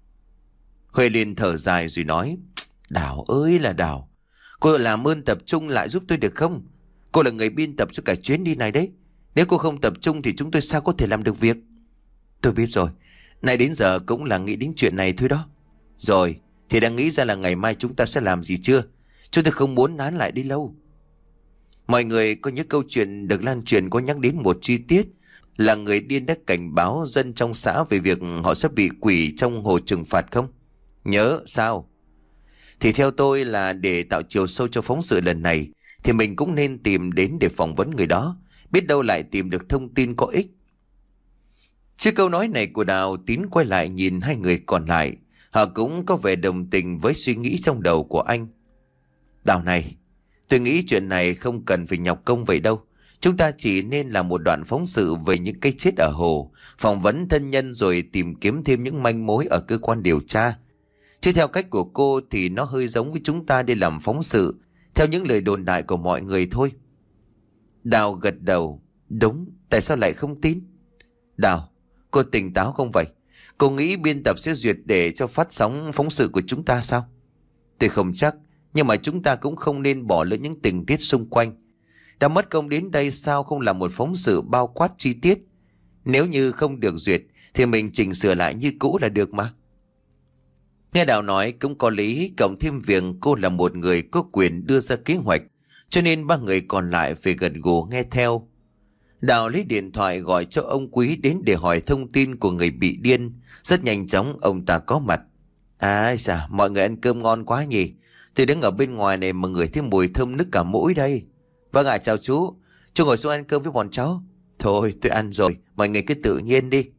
Huệ liền thở dài rồi nói. Đào ơi là Đào, cô làm ơn tập trung lại giúp tôi được không? Cô là người biên tập cho cả chuyến đi này đấy. Nếu cô không tập trung thì chúng tôi sao có thể làm được việc? Tôi biết rồi. Nay đến giờ cũng là nghĩ đến chuyện này thôi đó. Rồi, thì đã nghĩ ra là ngày mai chúng ta sẽ làm gì chưa? Chúng tôi không muốn nán lại đi lâu. Mọi người có nhớ câu chuyện được lan truyền có nhắc đến một chi tiết là người điên đã cảnh báo dân trong xã về việc họ sẽ bị quỷ trong hồ trừng phạt không? Nhớ sao? Thì theo tôi là để tạo chiều sâu cho phóng sự lần này thì mình cũng nên tìm đến để phỏng vấn người đó. Biết đâu lại tìm được thông tin có ích. Trước câu nói này của Đào, Tín quay lại nhìn hai người còn lại. Họ cũng có vẻ đồng tình với suy nghĩ trong đầu của anh. Đào này, tôi nghĩ chuyện này không cần phải nhọc công vậy đâu. Chúng ta chỉ nên làm một đoạn phóng sự về những cái chết ở hồ, phỏng vấn thân nhân rồi tìm kiếm thêm những manh mối ở cơ quan điều tra. Chứ theo cách của cô thì nó hơi giống với chúng ta đi làm phóng sự theo những lời đồn đại của mọi người thôi. Đào gật đầu. Đúng, tại sao lại không tin? Đào, cô tỉnh táo không vậy? Cô nghĩ biên tập sẽ duyệt để cho phát sóng phóng sự của chúng ta sao? Tôi không chắc, nhưng mà chúng ta cũng không nên bỏ lỡ những tình tiết xung quanh. Đã mất công đến đây sao không làm một phóng sự bao quát chi tiết? Nếu như không được duyệt thì mình chỉnh sửa lại như cũ là được mà. Nghe Đào nói cũng có lý, cộng thêm việc cô là một người có quyền đưa ra kế hoạch, cho nên ba người còn lại phải gật gù nghe theo. Đào lấy điện thoại gọi cho ông Quý đến để hỏi thông tin của người bị điên. Rất nhanh chóng ông ta có mặt. À sao mọi người ăn cơm ngon quá nhỉ. Tôi đứng ở bên ngoài này mà ngửi thấy mùi thơm nức cả mũi đây. Vâng ạ, chào chú. Chú ngồi xuống ăn cơm với bọn cháu. Thôi tôi ăn rồi, mọi người cứ tự nhiên đi.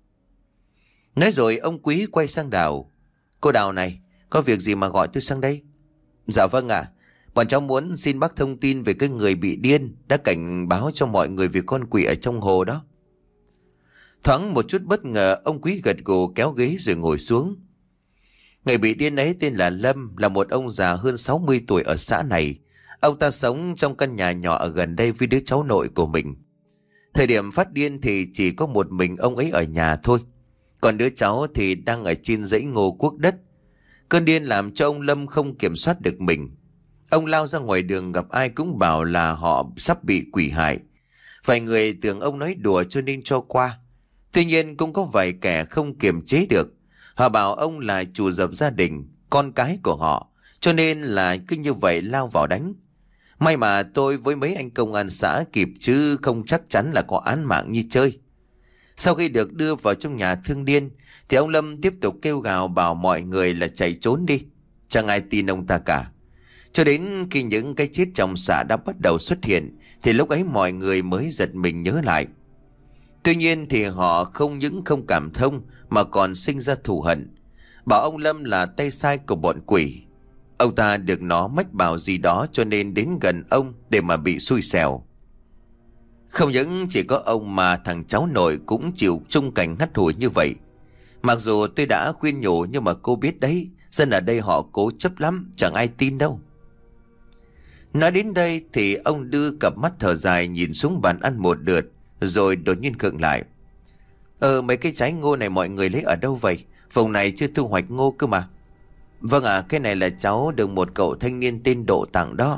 Nói rồi ông Quý quay sang Đào. Cô Đào này, có việc gì mà gọi tôi sang đây? Dạ vâng ạ. Bọn cháu muốn xin bác thông tin về cái người bị điên đã cảnh báo cho mọi người về con quỷ ở trong hồ đó. Thoáng một chút bất ngờ, ông Quý gật gù kéo ghế rồi ngồi xuống. Người bị điên ấy tên là Lâm, là một ông già hơn sáu mươi tuổi ở xã này. Ông ta sống trong căn nhà nhỏ ở gần đây với đứa cháu nội của mình. Thời điểm phát điên thì chỉ có một mình ông ấy ở nhà thôi. Còn đứa cháu thì đang ở trên dãy ngô cuốc đất. Cơn điên làm cho ông Lâm không kiểm soát được mình. Ông lao ra ngoài đường gặp ai cũng bảo là họ sắp bị quỷ hại. Vài người tưởng ông nói đùa cho nên cho qua. Tuy nhiên cũng có vài kẻ không kiềm chế được. Họ bảo ông là chủ dập gia đình, con cái của họ, cho nên là cứ như vậy lao vào đánh. May mà tôi với mấy anh công an xã kịp chứ không chắc chắn là có án mạng như chơi. Sau khi được đưa vào trong nhà thương điên thì ông Lâm tiếp tục kêu gào bảo mọi người là chạy trốn đi. Chẳng ai tin ông ta cả. Cho đến khi những cái chết trong xã đã bắt đầu xuất hiện thì lúc ấy mọi người mới giật mình nhớ lại. Tuy nhiên thì họ không những không cảm thông mà còn sinh ra thù hận, bảo ông Lâm là tay sai của bọn quỷ. Ông ta được nó mách bảo gì đó cho nên đến gần ông để mà bị xui xẻo. Không những chỉ có ông mà thằng cháu nội cũng chịu chung cảnh hắt hủi như vậy. Mặc dù tôi đã khuyên nhủ nhưng mà cô biết đấy, dân ở đây họ cố chấp lắm, chẳng ai tin đâu. Nói đến đây thì ông đưa cặp mắt thở dài nhìn xuống bàn ăn một lượt, rồi đột nhiên khựng lại. Ờ mấy cái trái ngô này mọi người lấy ở đâu vậy? Vùng này chưa thu hoạch ngô cơ mà. Vâng ạ, à, cái này là cháu được một cậu thanh niên tên Độ tặng đó.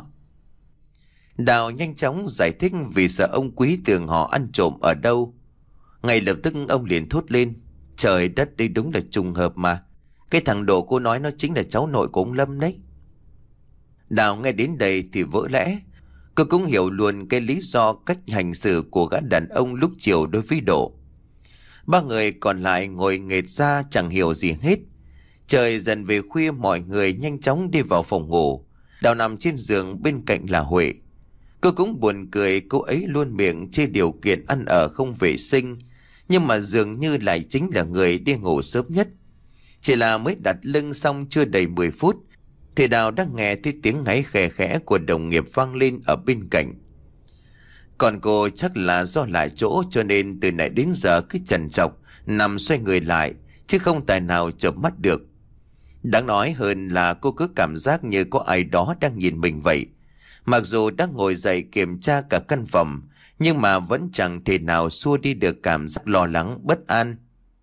Đào nhanh chóng giải thích vì sợ ông Quý tưởng họ ăn trộm ở đâu. Ngay lập tức ông liền thốt lên. Trời đất, đây đúng là trùng hợp mà. Cái thằng Độ cô nói nó chính là cháu nội của ông Lâm đấy. Đào nghe đến đây thì vỡ lẽ. Cô cũng hiểu luôn cái lý do cách hành xử của gã đàn ông lúc chiều đối với Độ. Ba người còn lại ngồi nghệt ra chẳng hiểu gì hết. Trời dần về khuya, mọi người nhanh chóng đi vào phòng ngủ. Đào nằm trên giường bên cạnh là Huệ. Cô cũng buồn cười, cô ấy luôn miệng chê điều kiện ăn ở không vệ sinh, nhưng mà dường như lại chính là người đi ngủ sớm nhất. Chỉ là mới đặt lưng xong chưa đầy mười phút thì Đào đã nghe thấy tiếng ngáy khẽ khẽ của đồng nghiệp vang lên ở bên cạnh. Còn cô chắc là do lại chỗ cho nên từ nãy đến giờ cứ chần chọc nằm xoay người lại, chứ không tài nào chợp mắt được. Đáng nói hơn là cô cứ cảm giác như có ai đó đang nhìn mình vậy. Mặc dù đã ngồi dậy kiểm tra cả căn phòng, nhưng mà vẫn chẳng thể nào xua đi được cảm giác lo lắng bất an.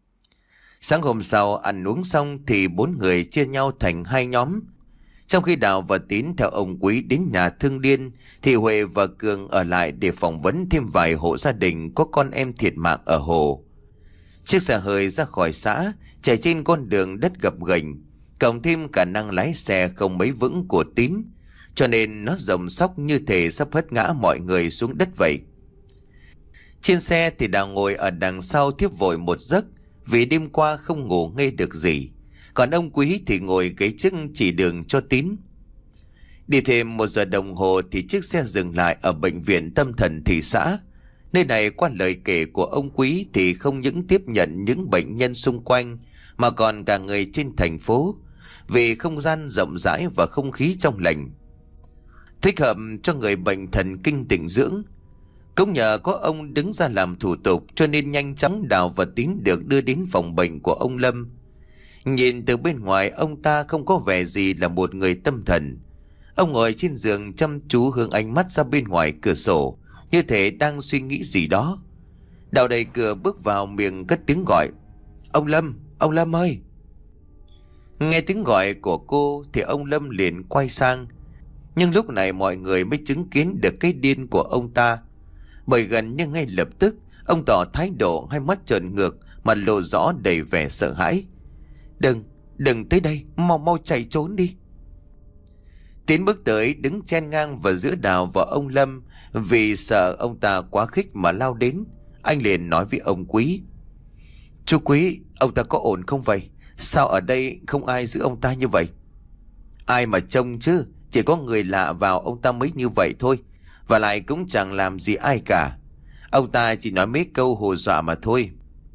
Sáng hôm sau ăn uống xong thì bốn người chia nhau thành hai nhóm. Trong khi Đào và Tín theo ông Quý đến nhà thương điên thì Huệ và Cường ở lại để phỏng vấn thêm vài hộ gia đình có con em thiệt mạng ở hồ. Chiếc xe hơi ra khỏi xã, chạy trên con đường đất gập ghềnh, cộng thêm khả năng lái xe không mấy vững của Tín, cho nên nó rồng sóc như thể sắp hất ngã mọi người xuống đất vậy. Trên xe thì Đào ngồi ở đằng sau thiếp vội một giấc vì đêm qua không ngủ ngây được gì. Còn ông Quý thì ngồi ghế trước chỉ đường cho Tín. Đi thêm một giờ đồng hồ thì chiếc xe dừng lại ở bệnh viện tâm thần thị xã. Nơi này qua lời kể của ông Quý thì không những tiếp nhận những bệnh nhân xung quanh mà còn cả người trên thành phố, vì không gian rộng rãi và không khí trong lành, thích hợp cho người bệnh thần kinh tĩnh dưỡng. Cũng nhờ có ông đứng ra làm thủ tục cho nên nhanh chóng Đào và Tín được đưa đến phòng bệnh của ông Lâm. Nhìn từ bên ngoài ông ta không có vẻ gì là một người tâm thần. Ông ngồi trên giường chăm chú hướng ánh mắt ra bên ngoài cửa sổ, như thể đang suy nghĩ gì đó. Đào đẩy cửa bước vào, miệng cất tiếng gọi. Ông Lâm, ông Lâm ơi. Nghe tiếng gọi của cô thì ông Lâm liền quay sang. Nhưng lúc này mọi người mới chứng kiến được cái điên của ông ta. Bởi gần như ngay lập tức ông tỏ thái độ, hai mắt trợn ngược, mặt lộ rõ đầy vẻ sợ hãi. Đừng, đừng tới đây, mau mau chạy trốn đi. Tiến bước tới đứng chen ngang vào giữa Đào và ông Lâm. Vì sợ ông ta quá khích mà lao đến, anh liền nói với ông Quý. Chú Quý, ông ta có ổn không vậy? Sao ở đây không ai giữ ông ta như vậy? Ai mà trông chứ, chỉ có người lạ vào ông ta mới như vậy thôi. Và lại cũng chẳng làm gì ai cả. Ông ta chỉ nói mấy câu hù dọa mà thôi.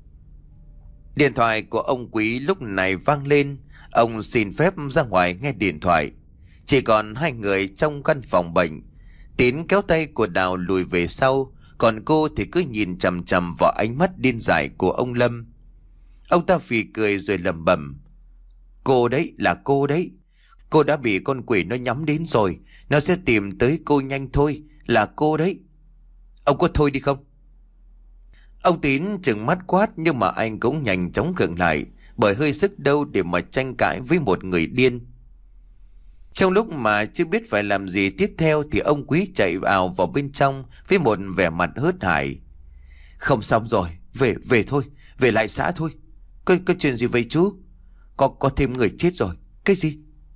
Điện thoại của ông Quý lúc này vang lên. Ông xin phép ra ngoài nghe điện thoại. Chỉ còn hai người trong căn phòng bệnh. Tín kéo tay của Đào lùi về sau, còn cô thì cứ nhìn chằm chằm vào ánh mắt điên dại của ông Lâm. Ông ta phì cười rồi lẩm bẩm: Cô đấy, là cô đấy. Cô đã bị con quỷ nó nhắm đến rồi. Nó sẽ tìm tới cô nhanh thôi. Là cô đấy. Ông có thôi đi không? Ông Tín trừng mắt quát, nhưng mà anh cũng nhanh chóng khựng lại, bởi hơi sức đâu để mà tranh cãi với một người điên. Trong lúc mà chưa biết phải làm gì tiếp theo thì ông Quý chạy vào vào bên trong với một vẻ mặt hớt hải. Không xong rồi, về về thôi, về lại xã thôi. Có, có chuyện gì vậy chú? Có có thêm người chết rồi. Cái gì?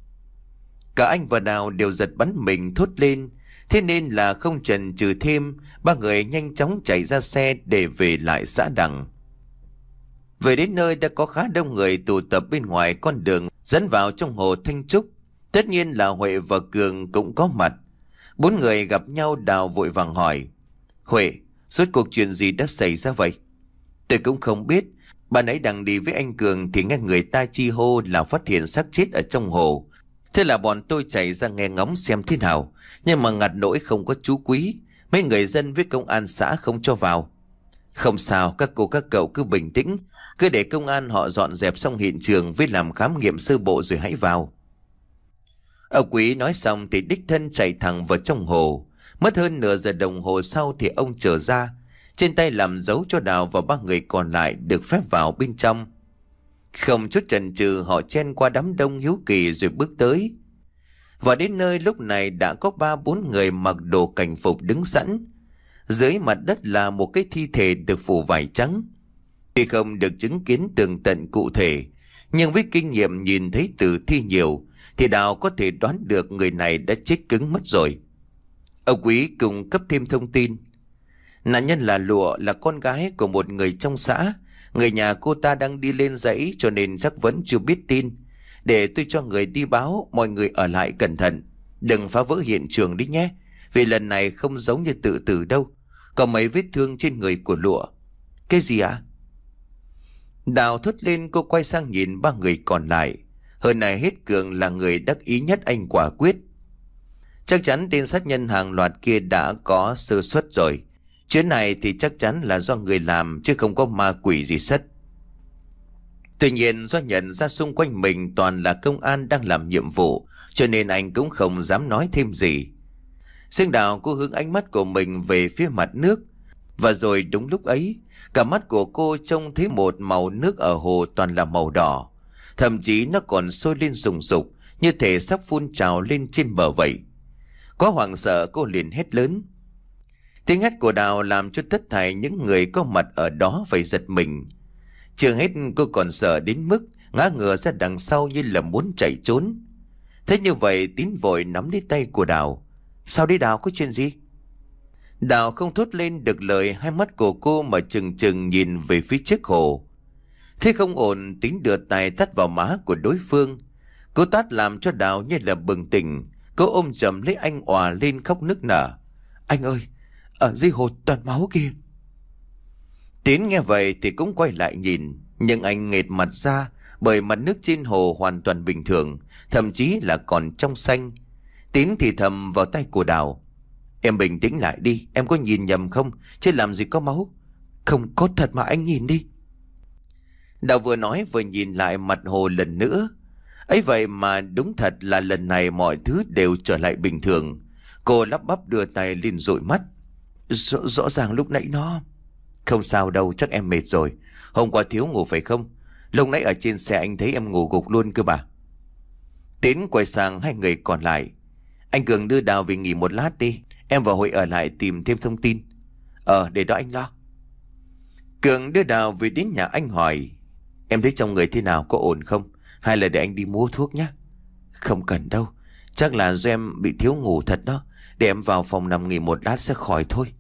Cả anh và Đào đều giật bắn mình thốt lên. Thế nên là không chần chừ thêm, ba người nhanh chóng chạy ra xe để về lại xã Đằng. Về đến nơi đã có khá đông người tụ tập bên ngoài con đường dẫn vào trong hồ Thanh Trúc. Tất nhiên là Huệ và Cường cũng có mặt. Bốn người gặp nhau, Đào vội vàng hỏi: Huệ, rốt cuộc chuyện gì đã xảy ra vậy? Tôi cũng không biết. Bạn ấy đang đi với anh Cường thì nghe người ta chi hô là phát hiện xác chết ở trong hồ. Thế là bọn tôi chạy ra nghe ngóng xem thế nào. Nhưng mà ngặt nỗi không có chú Quý. Mấy người dân với công an xã không cho vào. Không sao, các cô các cậu cứ bình tĩnh. Cứ để công an họ dọn dẹp xong hiện trường với làm khám nghiệm sơ bộ rồi hãy vào. Ông Quý nói xong thì đích thân chạy thẳng vào trong hồ. Mất hơn nửa giờ đồng hồ sau thì ông trở ra. Trên tay làm dấu cho Đào và ba người còn lại được phép vào bên trong. Không chút chần chừ họ chen qua đám đông hiếu kỳ rồi bước tới. Và đến nơi lúc này đã có ba bốn người mặc đồ cảnh phục đứng sẵn. Dưới mặt đất là một cái thi thể được phủ vải trắng. Tuy không được chứng kiến tường tận cụ thể, nhưng với kinh nghiệm nhìn thấy tử thi nhiều thì Đào có thể đoán được người này đã chết cứng mất rồi. Ông Quý cung cấp thêm thông tin. Nạn nhân là Lụa, là con gái của một người trong xã. Người nhà cô ta đang đi lên dãy cho nên chắc vẫn chưa biết tin. Để tôi cho người đi báo, mọi người ở lại cẩn thận. Đừng phá vỡ hiện trường đi nhé. Vì lần này không giống như tự tử đâu. Có mấy vết thương trên người của Lụa. Cái gì ạ? Đào thốt lên, cô quay sang nhìn ba người còn lại. Hơn này hết Cường là người đắc ý nhất, anh quả quyết. Chắc chắn tên sát nhân hàng loạt kia đã có sơ suất rồi. Chuyến này thì chắc chắn là do người làm chứ không có ma quỷ gì sất. Tuy nhiên do nhận ra xung quanh mình toàn là công an đang làm nhiệm vụ, cho nên anh cũng không dám nói thêm gì. Riêng Đào cô hướng ánh mắt của mình về phía mặt nước. Và rồi đúng lúc ấy, cả mắt của cô trông thấy một màu nước ở hồ toàn là màu đỏ. Thậm chí nó còn sôi lên rùng rục, như thể sắp phun trào lên trên bờ vậy. Quá hoảng sợ cô liền hét lớn. Tiếng hét của Đào làm cho tất thảy những người có mặt ở đó phải giật mình. Chưa hết cô còn sợ đến mức ngã ngửa ra đằng sau như là muốn chạy trốn. Thế như vậy Tín vội nắm lấy tay của Đào. Sao đi Đào, có chuyện gì? Đào không thốt lên được lời, hai mắt của cô mà trừng trừng nhìn về phía trước hồ. Thế không ổn, Tín đưa tay tát vào má của đối phương. Cô tát làm cho Đào như là bừng tỉnh. Cô ôm chầm lấy anh òa lên khóc nức nở. Anh ơi, ở dưới hồ toàn máu kìa. Tín nghe vậy thì cũng quay lại nhìn. Nhưng anh nghệt mặt ra, bởi mặt nước trên hồ hoàn toàn bình thường, thậm chí là còn trong xanh. Tín thì thầm vào tay của Đào. Em bình tĩnh lại đi, em có nhìn nhầm không? Chứ làm gì có máu. Không có thật mà anh nhìn đi. Đào vừa nói vừa nhìn lại mặt hồ lần nữa. Ấy vậy mà đúng thật là lần này mọi thứ đều trở lại bình thường. Cô lắp bắp đưa tay lên dụi mắt. Rõ, rõ ràng lúc nãy nó... Không sao đâu, chắc em mệt rồi. Hôm qua thiếu ngủ phải không? Lúc nãy ở trên xe anh thấy em ngủ gục luôn cơ mà. Tín quay sang hai người còn lại. Anh Cường đưa Đào về nghỉ một lát đi. Em và Hội ở lại tìm thêm thông tin. Ờ, để đó anh lo. Cường đưa Đào về đến nhà anh hỏi. Em thấy trong người thế nào, có ổn không? Hay là để anh đi mua thuốc nhé? Không cần đâu. Chắc là do em bị thiếu ngủ thật đó. Để em vào phòng nằm nghỉ một lát sẽ khỏi thôi.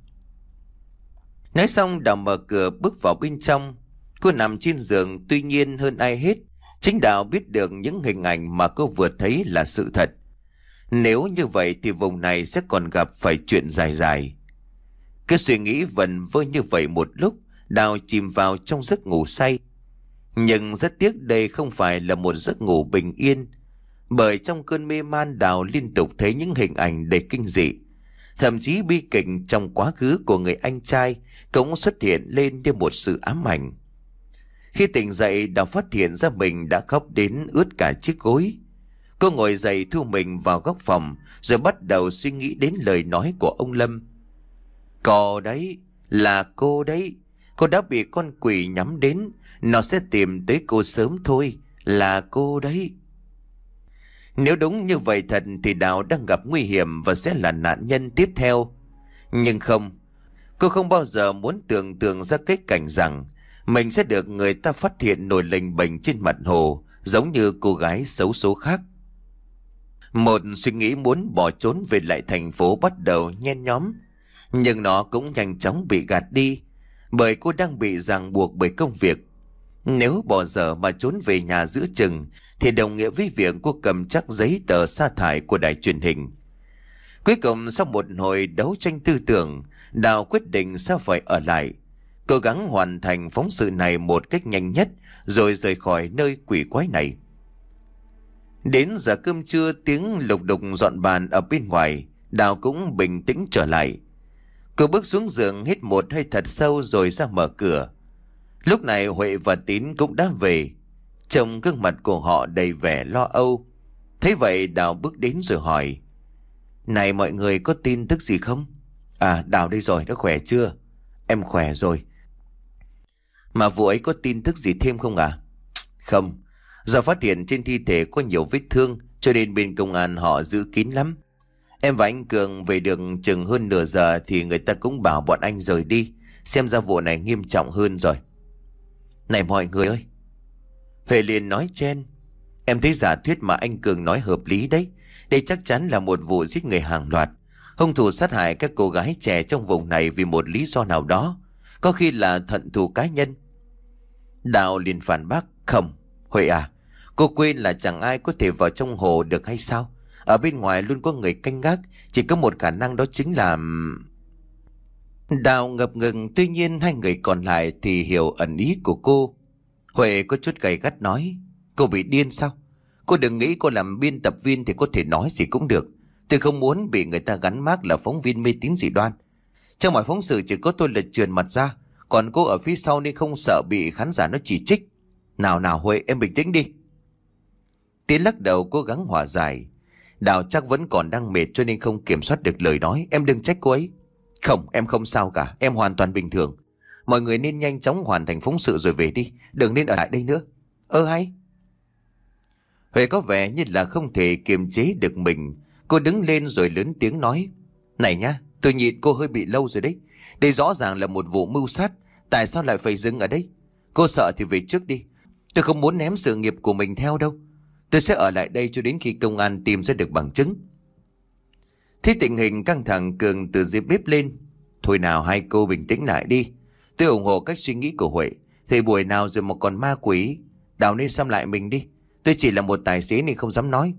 Nói xong Đào mở cửa bước vào bên trong. Cô nằm trên giường, tuy nhiên hơn ai hết Chính Đào biết được những hình ảnh mà cô vừa thấy là sự thật. Nếu như vậy thì vùng này sẽ còn gặp phải chuyện dài dài. Cứ suy nghĩ vẩn vơ như vậy một lúc, Đào chìm vào trong giấc ngủ say. Nhưng rất tiếc đây không phải là một giấc ngủ bình yên, bởi trong cơn mê man Đào liên tục thấy những hình ảnh đầy kinh dị. Thậm chí bi kịch trong quá khứ của người anh trai cũng xuất hiện lên như một sự ám ảnh. Khi tỉnh dậy, Đào phát hiện ra mình đã khóc đến ướt cả chiếc gối. Cô ngồi dậy thu mình vào góc phòng, rồi bắt đầu suy nghĩ đến lời nói của ông Lâm. Cô đấy, là cô đấy. Cô đã bị con quỷ nhắm đến. Nó sẽ tìm tới cô sớm thôi. Là cô đấy. Nếu đúng như vậy thật thì Đào đang gặp nguy hiểm và sẽ là nạn nhân tiếp theo. Nhưng không, cô không bao giờ muốn tưởng tượng ra cái cảnh rằng mình sẽ được người ta phát hiện nổi lềnh bềnh trên mặt hồ, giống như cô gái xấu số khác. Một suy nghĩ muốn bỏ trốn về lại thành phố bắt đầu nhen nhóm, nhưng nó cũng nhanh chóng bị gạt đi, bởi cô đang bị ràng buộc bởi công việc. Nếu bỏ dở mà trốn về nhà giữa chừng thì đồng nghĩa với việc cô cầm chắc giấy tờ sa thải của đài truyền hình. Cuối cùng sau một hồi đấu tranh tư tưởng, Đào quyết định sẽ phải ở lại, cố gắng hoàn thành phóng sự này một cách nhanh nhất rồi rời khỏi nơi quỷ quái này. Đến giờ cơm trưa, tiếng lục đục dọn bàn ở bên ngoài, Đào cũng bình tĩnh trở lại. Cô bước xuống giường hít một hơi thật sâu rồi ra mở cửa. Lúc này Huệ và Tín cũng đã về. Trông gương mặt của họ đầy vẻ lo âu. Thấy vậy Đào bước đến rồi hỏi: Này mọi người, có tin tức gì không? À, Đào đây rồi, đã khỏe chưa? Em khỏe rồi. Mà vụ ấy có tin tức gì thêm không à? Không, do phát hiện trên thi thể có nhiều vết thương cho nên bên công an họ giữ kín lắm. Em và anh Cường về được chừng hơn nửa giờ thì người ta cũng bảo bọn anh rời đi. Xem ra vụ này nghiêm trọng hơn rồi. Này mọi người ơi, Huệ liền nói chen: Em thấy giả thuyết mà anh Cường nói hợp lý đấy. Đây chắc chắn là một vụ giết người hàng loạt. Hung thủ sát hại các cô gái trẻ trong vùng này vì một lý do nào đó, có khi là hận thù cá nhân. Đào liền phản bác: Không, Huệ à, cô quên là chẳng ai có thể vào trong hồ được hay sao? Ở bên ngoài luôn có người canh gác, chỉ có một khả năng đó chính là... Đào ngập ngừng, tuy nhiên hai người còn lại thì hiểu ẩn ý của cô. Huệ có chút gay gắt nói: Cô bị điên sao? Cô đừng nghĩ cô làm biên tập viên thì có thể nói gì cũng được. Tôi không muốn bị người ta gắn mác là phóng viên mê tín dị đoan. Trong mọi phóng sự chỉ có tôi là trườn mặt ra, còn cô ở phía sau nên không sợ bị khán giả nó chỉ trích. Nào nào Huệ, em bình tĩnh đi. Tiến lắc đầu cố gắng hòa giải. Đào chắc vẫn còn đang mệt cho nên không kiểm soát được lời nói. Em đừng trách cô ấy. Không, em không sao cả, em hoàn toàn bình thường. Mọi người nên nhanh chóng hoàn thành phóng sự rồi về đi, đừng nên ở lại đây nữa. Ơ hay. Huệ có vẻ như là không thể kiềm chế được mình. Cô đứng lên rồi lớn tiếng nói: Này nhá, tôi nhịn cô hơi bị lâu rồi đấy. Đây rõ ràng là một vụ mưu sát, tại sao lại phải dừng ở đây? Cô sợ thì về trước đi. Tôi không muốn ném sự nghiệp của mình theo đâu. Tôi sẽ ở lại đây cho đến khi công an tìm ra được bằng chứng. Thấy tình hình căng thẳng, Cường từ dưới bếp lên: Thôi nào hai cô bình tĩnh lại đi. Tôi ủng hộ cách suy nghĩ của Huệ. Thời buổi nào rồi mà còn ma quỷ. Đào nên xăm lại mình đi. Tôi chỉ là một tài xế nên không dám nói.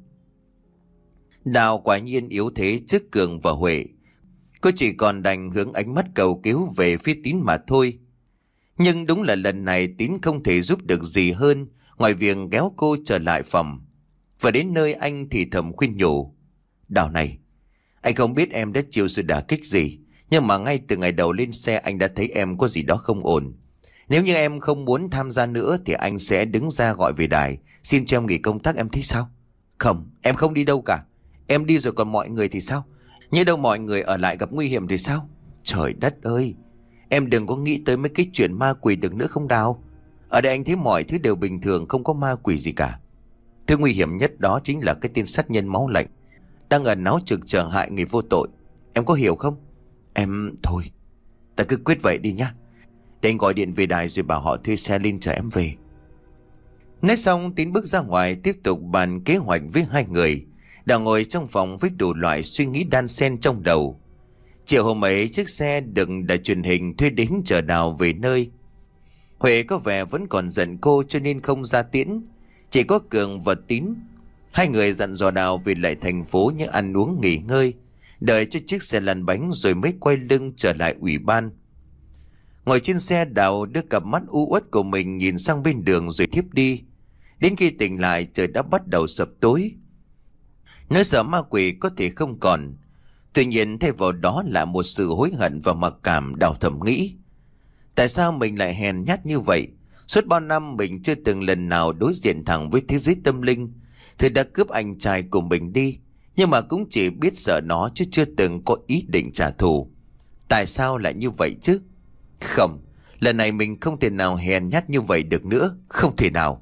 Đào quả nhiên yếu thế trước Cường và Huệ. Cô chỉ còn đành hướng ánh mắt cầu cứu về phía Tín mà thôi. Nhưng đúng là lần này Tín không thể giúp được gì hơn ngoài việc kéo cô trở lại phòng. Và đến nơi anh thì thầm khuyên nhủ: Đào này, anh không biết em đã chịu sự đả kích gì, nhưng mà ngay từ ngày đầu lên xe anh đã thấy em có gì đó không ổn. Nếu như em không muốn tham gia nữa thì anh sẽ đứng ra gọi về đài xin cho em nghỉ công tác, em thấy sao? Không, em không đi đâu cả. Em đi rồi còn mọi người thì sao? Nhớ đâu mọi người ở lại gặp nguy hiểm thì sao? Trời đất ơi, em đừng có nghĩ tới mấy cái chuyện ma quỷ được nữa không Đào. Ở đây anh thấy mọi thứ đều bình thường, không có ma quỷ gì cả. Thứ nguy hiểm nhất đó chính là cái tên sát nhân máu lạnh đang ẩn náu trực chờ hại người vô tội. Em có hiểu không? Em... Thôi, ta cứ quyết vậy đi nhá. Để anh gọi điện về đài rồi bảo họ thuê xe lên chở em về. Nói xong Tín bước ra ngoài tiếp tục bàn kế hoạch với hai người đang ngồi trong phòng với đủ loại suy nghĩ đan xen trong đầu. Chiều hôm ấy chiếc xe được đài truyền hình thuê đến chở Đào về nơi. Huệ có vẻ vẫn còn giận cô cho nên không ra tiễn. Chỉ có Cường và Tín. Hai người dặn dò Đào về lại thành phố như ăn uống nghỉ ngơi, đợi cho chiếc xe lăn bánh rồi mới quay lưng trở lại ủy ban. Ngồi trên xe, Đào đưa cặp mắt u uất của mình nhìn sang bên đường rồi thiếp đi. Đến khi tỉnh lại, trời đã bắt đầu sập tối. Nỗi sợ ma quỷ có thể không còn, tuy nhiên thay vào đó là một sự hối hận và mặc cảm. Đào thầm nghĩ, tại sao mình lại hèn nhát như vậy? Suốt bao năm mình chưa từng lần nào đối diện thẳng với thế giới tâm linh. Thì đã cướp anh trai của mình đi, nhưng mà cũng chỉ biết sợ nó chứ chưa từng có ý định trả thù. Tại sao lại như vậy chứ? Không, lần này mình không thể nào hèn nhát như vậy được nữa, không thể nào.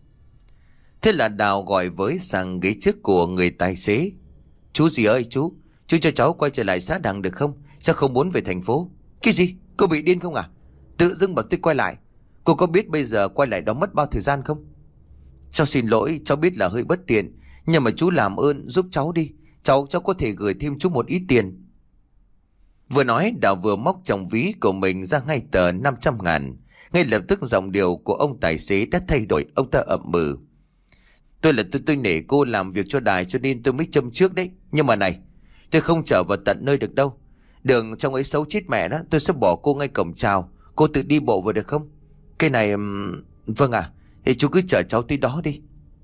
Thế là Đào gọi với sang ghế trước của người tài xế. Chú gì ơi chú, chú cho cháu quay trở lại xã Đằng được không? Cháu không muốn về thành phố. Cái gì? Cô bị điên không à? Tự dưng bảo tôi quay lại. Cô có biết bây giờ quay lại đó mất bao thời gian không? Cháu xin lỗi, cháu biết là hơi bất tiện, nhưng mà chú làm ơn giúp cháu đi. Cháu cháu có thể gửi thêm chú một ít tiền. Vừa nói, Đào vừa móc trong ví của mình ra ngay tờ năm trăm ngàn. Ngay lập tức giọng điệu của ông tài xế đã thay đổi. Ông ta ậm ừ. Tôi là tôi tôi nể cô làm việc cho đài cho nên tôi mới châm trước đấy. Nhưng mà này, tôi không chở vào tận nơi được đâu. Đường trong ấy xấu chết mẹ đó. Tôi sẽ bỏ cô ngay cổng chào. Cô tự đi bộ vào được không? Cái này... Um... Vâng à, thì chú cứ chở cháu tới đó đi.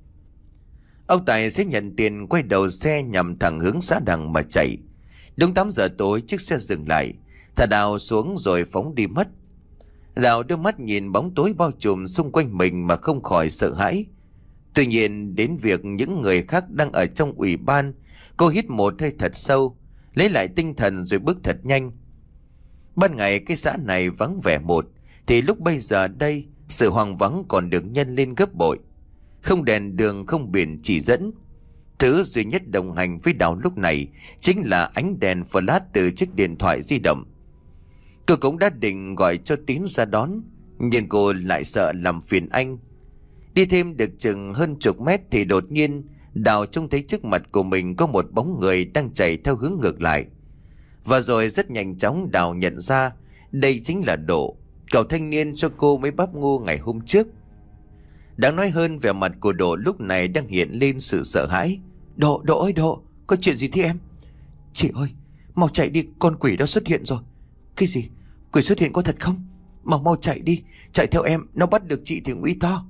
Ông tài xế nhận tiền, quay đầu xe nhằm thẳng hướng xã Đằng mà chạy. Đúng tám giờ tối, chiếc xe dừng lại. Thả Đào xuống rồi phóng đi mất. Đào đưa mắt nhìn bóng tối bao trùm xung quanh mình mà không khỏi sợ hãi. Tuy nhiên đến việc những người khác đang ở trong ủy ban, cô hít một hơi thật sâu, lấy lại tinh thần rồi bước thật nhanh. Ban ngày cái xã này vắng vẻ một, thì lúc bây giờ đây sự hoang vắng còn được nhân lên gấp bội. Không đèn đường, không biển chỉ dẫn. Thứ duy nhất đồng hành với Đào lúc này chính là ánh đèn flash từ chiếc điện thoại di động. Cô cũng đã định gọi cho Tín ra đón, nhưng cô lại sợ làm phiền anh. Đi thêm được chừng hơn chục mét thì đột nhiên Đào trông thấy trước mặt của mình có một bóng người đang chạy theo hướng ngược lại. Và rồi rất nhanh chóng Đào nhận ra đây chính là Độ, cậu thanh niên cho cô mới bắp ngu ngày hôm trước. Đáng nói hơn, vẻ mặt của Độ lúc này đang hiện lên sự sợ hãi. Độ, Độ ơi Độ, có chuyện gì thế em? Chị ơi, mau chạy đi, con quỷ đó xuất hiện rồi. Cái gì? Quỷ xuất hiện có thật không? Mau mau chạy đi, chạy theo em, nó bắt được chị thì nguy to.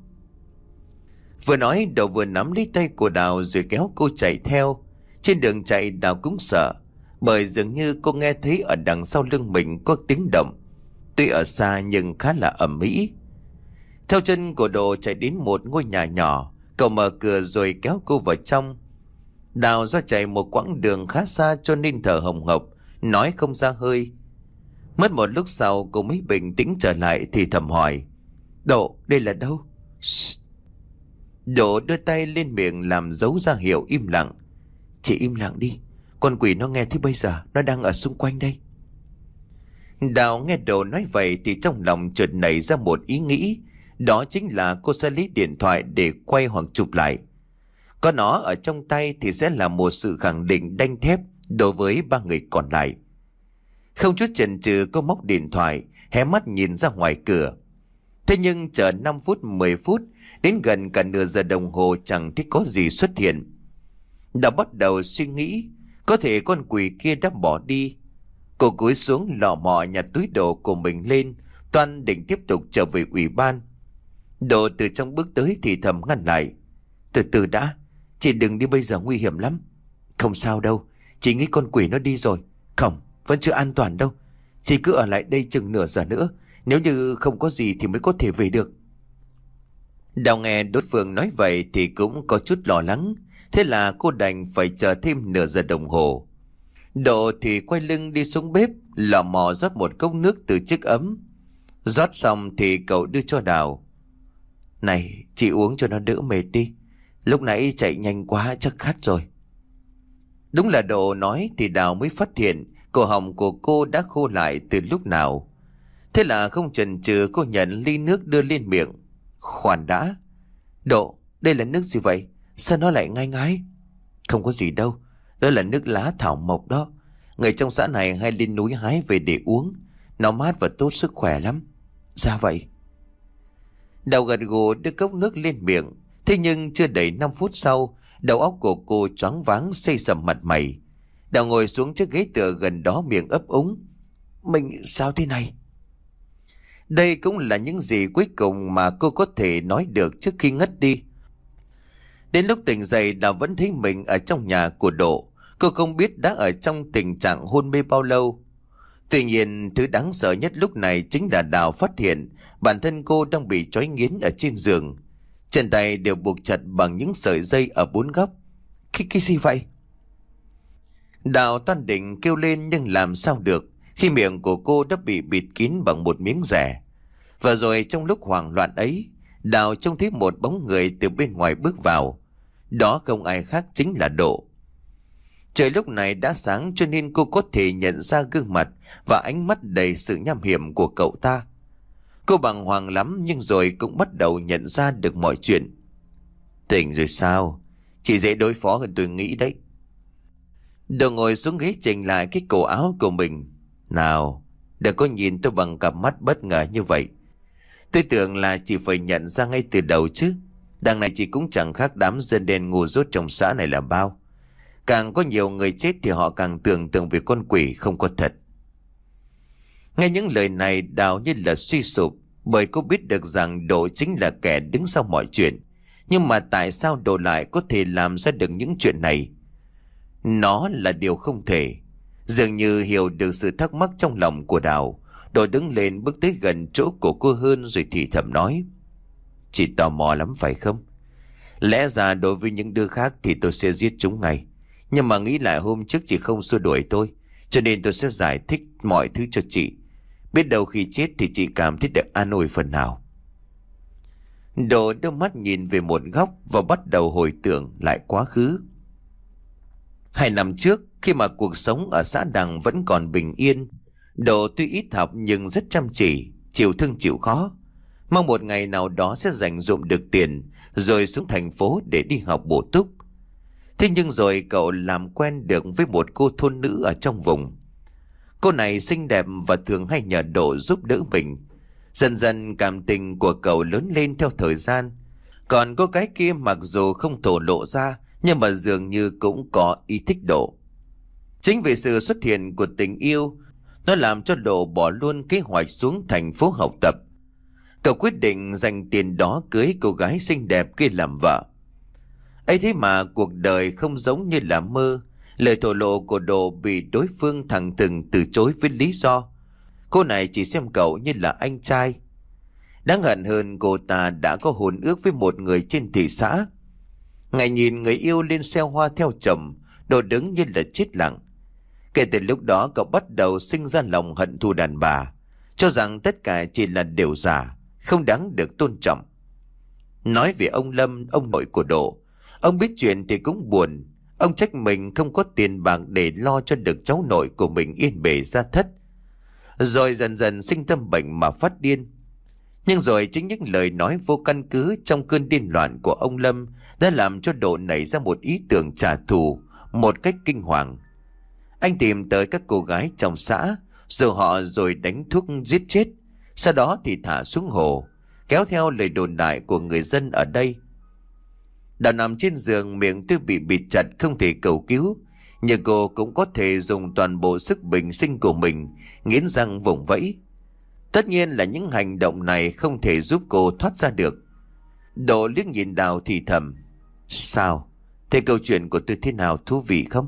Vừa nói, Độ vừa nắm lấy tay của Đào rồi kéo cô chạy theo. Trên đường chạy, Đào cũng sợ, bởi dường như cô nghe thấy ở đằng sau lưng mình có tiếng động. Tuy ở xa nhưng khá là ầm ĩ. Theo chân của Độ chạy đến một ngôi nhà nhỏ, cậu mở cửa rồi kéo cô vào trong. Đào do chạy một quãng đường khá xa cho nên thở hồng hộc, nói không ra hơi. Mất một lúc sau cô mới bình tĩnh trở lại thì thầm hỏi: Độ, đây là đâu? Shh. Độ đưa tay lên miệng làm dấu ra hiệu im lặng. Chị im lặng đi, con quỷ nó nghe thấy bây giờ, nó đang ở xung quanh đây. Đào nghe Độ nói vậy thì trong lòng chợt nảy ra một ý nghĩ. Đó chính là cô sẽ lấy điện thoại để quay hoặc chụp lại. Có nó ở trong tay thì sẽ là một sự khẳng định đanh thép đối với ba người còn lại. Không chút chần chừ, cô móc điện thoại, hé mắt nhìn ra ngoài cửa. Thế nhưng chờ năm phút, mười phút, đến gần cả nửa giờ đồng hồ chẳng thấy có gì xuất hiện. Đã bắt đầu suy nghĩ, có thể con quỷ kia đã bỏ đi. Cô cúi xuống lọ mọ nhặt túi đồ của mình lên, toan định tiếp tục trở về ủy ban. Độ từ trong bước tới thì thầm ngăn lại. Từ từ đã, chị đừng đi bây giờ, nguy hiểm lắm. Không sao đâu, chị nghĩ con quỷ nó đi rồi. Không, vẫn chưa an toàn đâu. Chị cứ ở lại đây chừng nửa giờ nữa, nếu như không có gì thì mới có thể về được. Đào nghe đối phương nói vậy thì cũng có chút lo lắng. Thế là cô đành phải chờ thêm nửa giờ đồng hồ. Độ thì quay lưng đi xuống bếp, lò mò rót một cốc nước từ chiếc ấm. Rót xong thì cậu đưa cho Đào. Này, chị uống cho nó đỡ mệt đi. Lúc nãy chạy nhanh quá chắc khát rồi. Đúng là Độ nói thì Đào mới phát hiện cổ họng của cô đã khô lại từ lúc nào. Thế là không chần chừ, cô nhận ly nước đưa lên miệng. Khoan đã, Độ, đây là nước gì vậy? Sao nó lại ngai ngái? Không có gì đâu, đó là nước lá thảo mộc đó. Người trong xã này hay lên núi hái về để uống. Nó mát và tốt sức khỏe lắm. Ra vậy. Đào gật gù đưa cốc nước lên miệng. Thế nhưng chưa đầy năm phút sau, đầu óc của cô choáng váng xây sầm mặt mày. Đào ngồi xuống chiếc ghế tựa gần đó, miệng ấp úng. Mình sao thế này? Đây cũng là những gì cuối cùng mà cô có thể nói được trước khi ngất đi. Đến lúc tỉnh dậy, Đào vẫn thấy mình ở trong nhà của Độ. Cô không biết đã ở trong tình trạng hôn mê bao lâu. Tuy nhiên, thứ đáng sợ nhất lúc này chính là Đào phát hiện bản thân cô đang bị trói nghiến ở trên giường. Chân tay đều buộc chặt bằng những sợi dây ở bốn góc. Cái, cái gì vậy? Đào toan định kêu lên nhưng làm sao được khi miệng của cô đã bị bịt kín bằng một miếng rẻ. Và rồi trong lúc hoảng loạn ấy, Đào trông thấy một bóng người từ bên ngoài bước vào. Đó không ai khác chính là Độ. Trời lúc này đã sáng cho nên cô có thể nhận ra gương mặt và ánh mắt đầy sự nham hiểm của cậu ta. Cô bàng hoàng lắm nhưng rồi cũng bắt đầu nhận ra được mọi chuyện. Tỉnh rồi sao? Chị dễ đối phó hơn tôi nghĩ đấy. Độ ngồi xuống ghế chỉnh lại cái cổ áo của mình. Nào, đừng có nhìn tôi bằng cặp mắt bất ngờ như vậy. Tôi tưởng là chị phải nhận ra ngay từ đầu chứ. Đằng này chị cũng chẳng khác đám dân đen ngu dốt trong xã này là bao. Càng có nhiều người chết thì họ càng tưởng tượng về con quỷ không có thật. Nghe những lời này, Đào như là suy sụp, bởi cô biết được rằng Độ chính là kẻ đứng sau mọi chuyện. Nhưng mà tại sao Độ lại có thể làm ra được những chuyện này? Nó là điều không thể. Dường như hiểu được sự thắc mắc trong lòng của Đào, Độ đứng lên bước tới gần chỗ của cô hơn rồi thì thầm nói. Chị tò mò lắm phải không? Lẽ ra đối với những đứa khác thì tôi sẽ giết chúng ngay. Nhưng mà nghĩ lại hôm trước chị không xua đuổi tôi, cho nên tôi sẽ giải thích mọi thứ cho chị. Biết đâu khi chết thì chị cảm thấy được an ủi phần nào. Độ đưa mắt nhìn về một góc và bắt đầu hồi tưởng lại quá khứ. Hai năm trước, khi mà cuộc sống ở xã Đằng vẫn còn bình yên, Độ tuy ít học nhưng rất chăm chỉ, chịu thương chịu khó. Mong một ngày nào đó sẽ dành dụm được tiền rồi xuống thành phố để đi học bổ túc. Thế nhưng rồi cậu làm quen được với một cô thôn nữ ở trong vùng. Cô này xinh đẹp và thường hay nhờ Độ giúp đỡ mình. Dần dần cảm tình của cậu lớn lên theo thời gian. Còn cô gái kia mặc dù không thổ lộ ra nhưng mà dường như cũng có ý thích Độ. Chính vì sự xuất hiện của tình yêu, nó làm cho Độ bỏ luôn kế hoạch xuống thành phố học tập. Cậu quyết định dành tiền đó cưới cô gái xinh đẹp kia làm vợ. Ấy thế mà cuộc đời không giống như là mơ. Lời thổ lộ của Độ bị đối phương thẳng thừng từ chối với lý do cô này chỉ xem cậu như là anh trai. Đáng hận hơn, cô ta đã có hôn ước với một người trên thị xã. Ngày nhìn người yêu lên xe hoa theo chồng, Độ đứng như là chết lặng. Kể từ lúc đó cậu bắt đầu sinh ra lòng hận thù đàn bà, cho rằng tất cả chỉ là điều giả, không đáng được tôn trọng. Nói về ông Lâm, ông nội của Độ, ông biết chuyện thì cũng buồn. Ông trách mình không có tiền bạc để lo cho được cháu nội của mình yên bề gia thất. Rồi dần dần sinh tâm bệnh mà phát điên. Nhưng rồi chính những lời nói vô căn cứ trong cơn điên loạn của ông Lâm đã làm cho Độ nảy ra một ý tưởng trả thù một cách kinh hoàng. Anh tìm tới các cô gái trong xã, rồi họ rồi đánh thuốc giết chết, sau đó thì thả xuống hồ, kéo theo lời đồn đại của người dân ở đây. Đào nằm trên giường, miệng tôi bị bịt chặt không thể cầu cứu, nhưng cô cũng có thể dùng toàn bộ sức bình sinh của mình nghiến răng vùng vẫy. Tất nhiên là những hành động này không thể giúp cô thoát ra được. Độ liếc nhìn Đào thì thầm. Sao? Thế câu chuyện của tôi thế nào, thú vị không?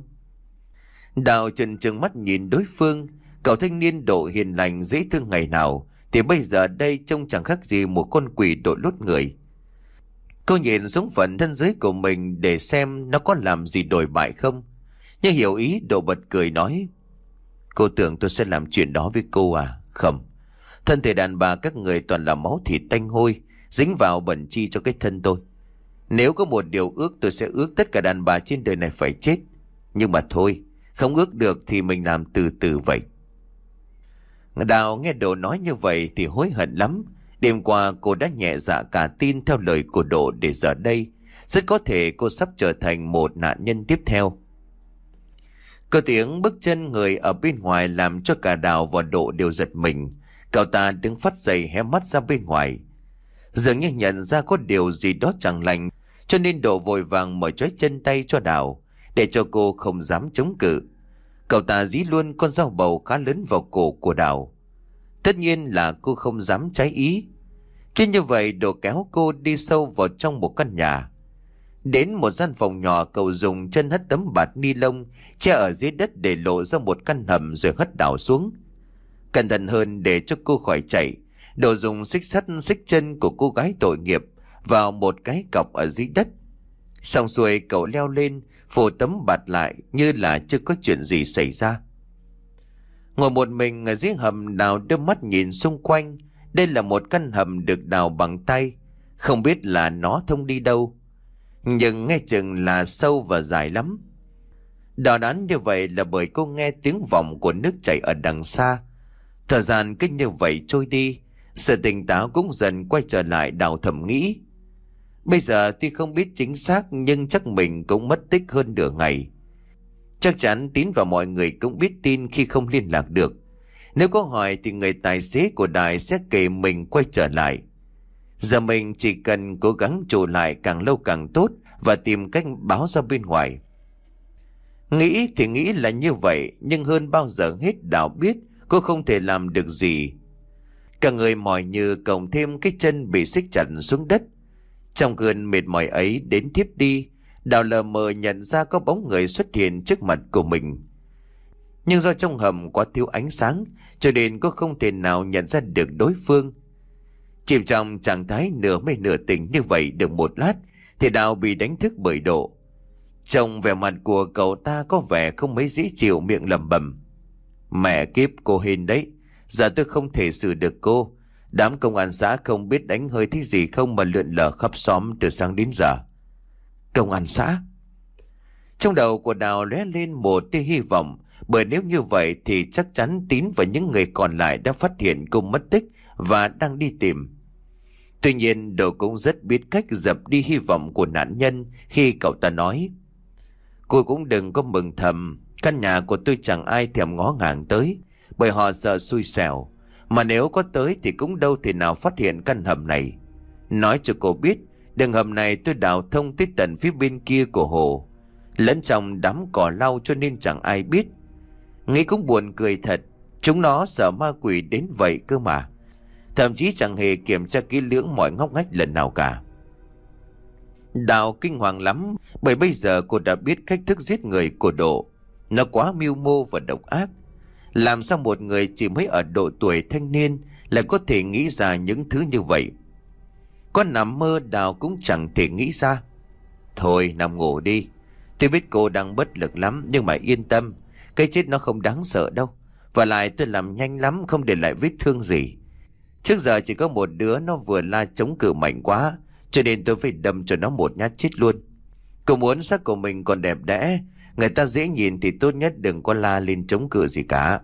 Đào chừng chừng mắt nhìn đối phương. Cậu thanh niên Độ hiền lành dễ thương ngày nào thì bây giờ đây trông chẳng khác gì một con quỷ đội lốt người. Cô nhìn xuống phần thân dưới của mình để xem nó có làm gì đổi bại không. Nhưng hiểu ý, Độ bật cười nói. Cô tưởng tôi sẽ làm chuyện đó với cô à? Không. Thân thể đàn bà các người toàn là máu thịt tanh hôi, dính vào bẩn chi cho cái thân tôi. Nếu có một điều ước, tôi sẽ ước tất cả đàn bà trên đời này phải chết. Nhưng mà thôi, không ước được thì mình làm từ từ vậy. Đào nghe Độ nói như vậy thì hối hận lắm. Đêm qua cô đã nhẹ dạ cả tin theo lời của Độ, để giờ đây rất có thể cô sắp trở thành một nạn nhân tiếp theo. Có tiếng bước chân người ở bên ngoài làm cho cả Đào và Độ đều giật mình. Cậu ta đứng phát dậy hé mắt ra bên ngoài, dường như nhận ra có điều gì đó chẳng lành. cho nên Độ vội vàng mở trói chân tay cho Đào, để cho cô không dám chống cự. Cậu ta dí luôn con dao bầu khá lớn vào cổ của Đào. Tất nhiên là cô không dám trái ý. Khi như vậy, Độ kéo cô đi sâu vào trong một căn nhà. Đến một gian phòng nhỏ, cậu dùng chân hất tấm bạt ni lông che ở dưới đất để lộ ra một căn hầm rồi hất Đào xuống. Cẩn thận hơn để cho cô khỏi chạy, Độ dùng xích sắt xích chân của cô gái tội nghiệp vào một cái cọc ở dưới đất. Xong xuôi, cậu leo lên, phủ tấm bạt lại như là chưa có chuyện gì xảy ra. Ngồi một mình ở dưới hầm, Đào đưa mắt nhìn xung quanh. Đây là một căn hầm được đào bằng tay, không biết là nó thông đi đâu, nhưng nghe chừng là sâu và dài lắm. Đào đoán như vậy là bởi cô nghe tiếng vọng của nước chảy ở đằng xa. Thời gian cứ như vậy trôi đi, sự tỉnh táo cũng dần quay trở lại. Đào thầm nghĩ, bây giờ tuy không biết chính xác nhưng chắc mình cũng mất tích hơn nửa ngày. Chắc chắn Tín và mọi người cũng biết tin khi không liên lạc được. Nếu có hỏi thì người tài xế của đài sẽ kể mình quay trở lại. Giờ mình chỉ cần cố gắng trụ lại càng lâu càng tốt và tìm cách báo ra bên ngoài. Nghĩ thì nghĩ là như vậy, nhưng hơn bao giờ hết Đào biết cô không thể làm được gì. Cả người mỏi như cộng thêm cái chân bị xích chặt xuống đất. Trong cơn mệt mỏi ấy đến thiếp đi, Đào lờ mờ nhận ra có bóng người xuất hiện trước mặt của mình. Nhưng do trong hầm quá thiếu ánh sáng, cho nên cô không thể nào nhận ra được đối phương. Chìm trong trạng thái nửa mê nửa tỉnh như vậy được một lát, thì Đào bị đánh thức bởi Độ. Trong vẻ mặt của cậu ta có vẻ không mấy dễ chịu, miệng lẩm bẩm: Mẹ kiếp, cô hên đấy. Giờ tôi không thể xử được cô. Đám công an xã không biết đánh hơi thế gì không mà lượn lờ khắp xóm từ sáng đến giờ. Công an xã? Trong đầu của Đào lóe lên một tia hy vọng, bởi nếu như vậy thì chắc chắn Tín và những người còn lại đã phát hiện cô mất tích và đang đi tìm. Tuy nhiên, Độ cũng rất biết cách dập đi hy vọng của nạn nhân khi cậu ta nói: Cô cũng đừng có mừng thầm, căn nhà của tôi chẳng ai thèm ngó ngàng tới, bởi họ sợ xui xẻo. Mà nếu có tới thì cũng đâu thể nào phát hiện căn hầm này. Nói cho cô biết, đường hầm này tôi đào thông tới tận phía bên kia của hồ, lẫn trong đám cỏ lau cho nên chẳng ai biết. Nghĩ cũng buồn cười thật, chúng nó sợ ma quỷ đến vậy cơ mà. Thậm chí chẳng hề kiểm tra kỹ lưỡng mọi ngóc ngách lần nào cả. Đào kinh hoàng lắm, bởi bây giờ cô đã biết cách thức giết người của Độ. Nó quá mưu mô và độc ác. Làm sao một người chỉ mới ở độ tuổi thanh niên lại có thể nghĩ ra những thứ như vậy? Có nằm mơ Đào cũng chẳng thể nghĩ ra. Thôi nằm ngủ đi. Tôi biết cô đang bất lực lắm, nhưng mà yên tâm, cái chết nó không đáng sợ đâu. Và lại tôi làm nhanh lắm, không để lại vết thương gì. Trước giờ chỉ có một đứa nó vừa la chống cự mạnh quá, cho nên tôi phải đâm cho nó một nhát chết luôn. Cô muốn xác của mình còn đẹp đẽ, người ta dễ nhìn thì tốt nhất đừng có la lên chống cự gì cả.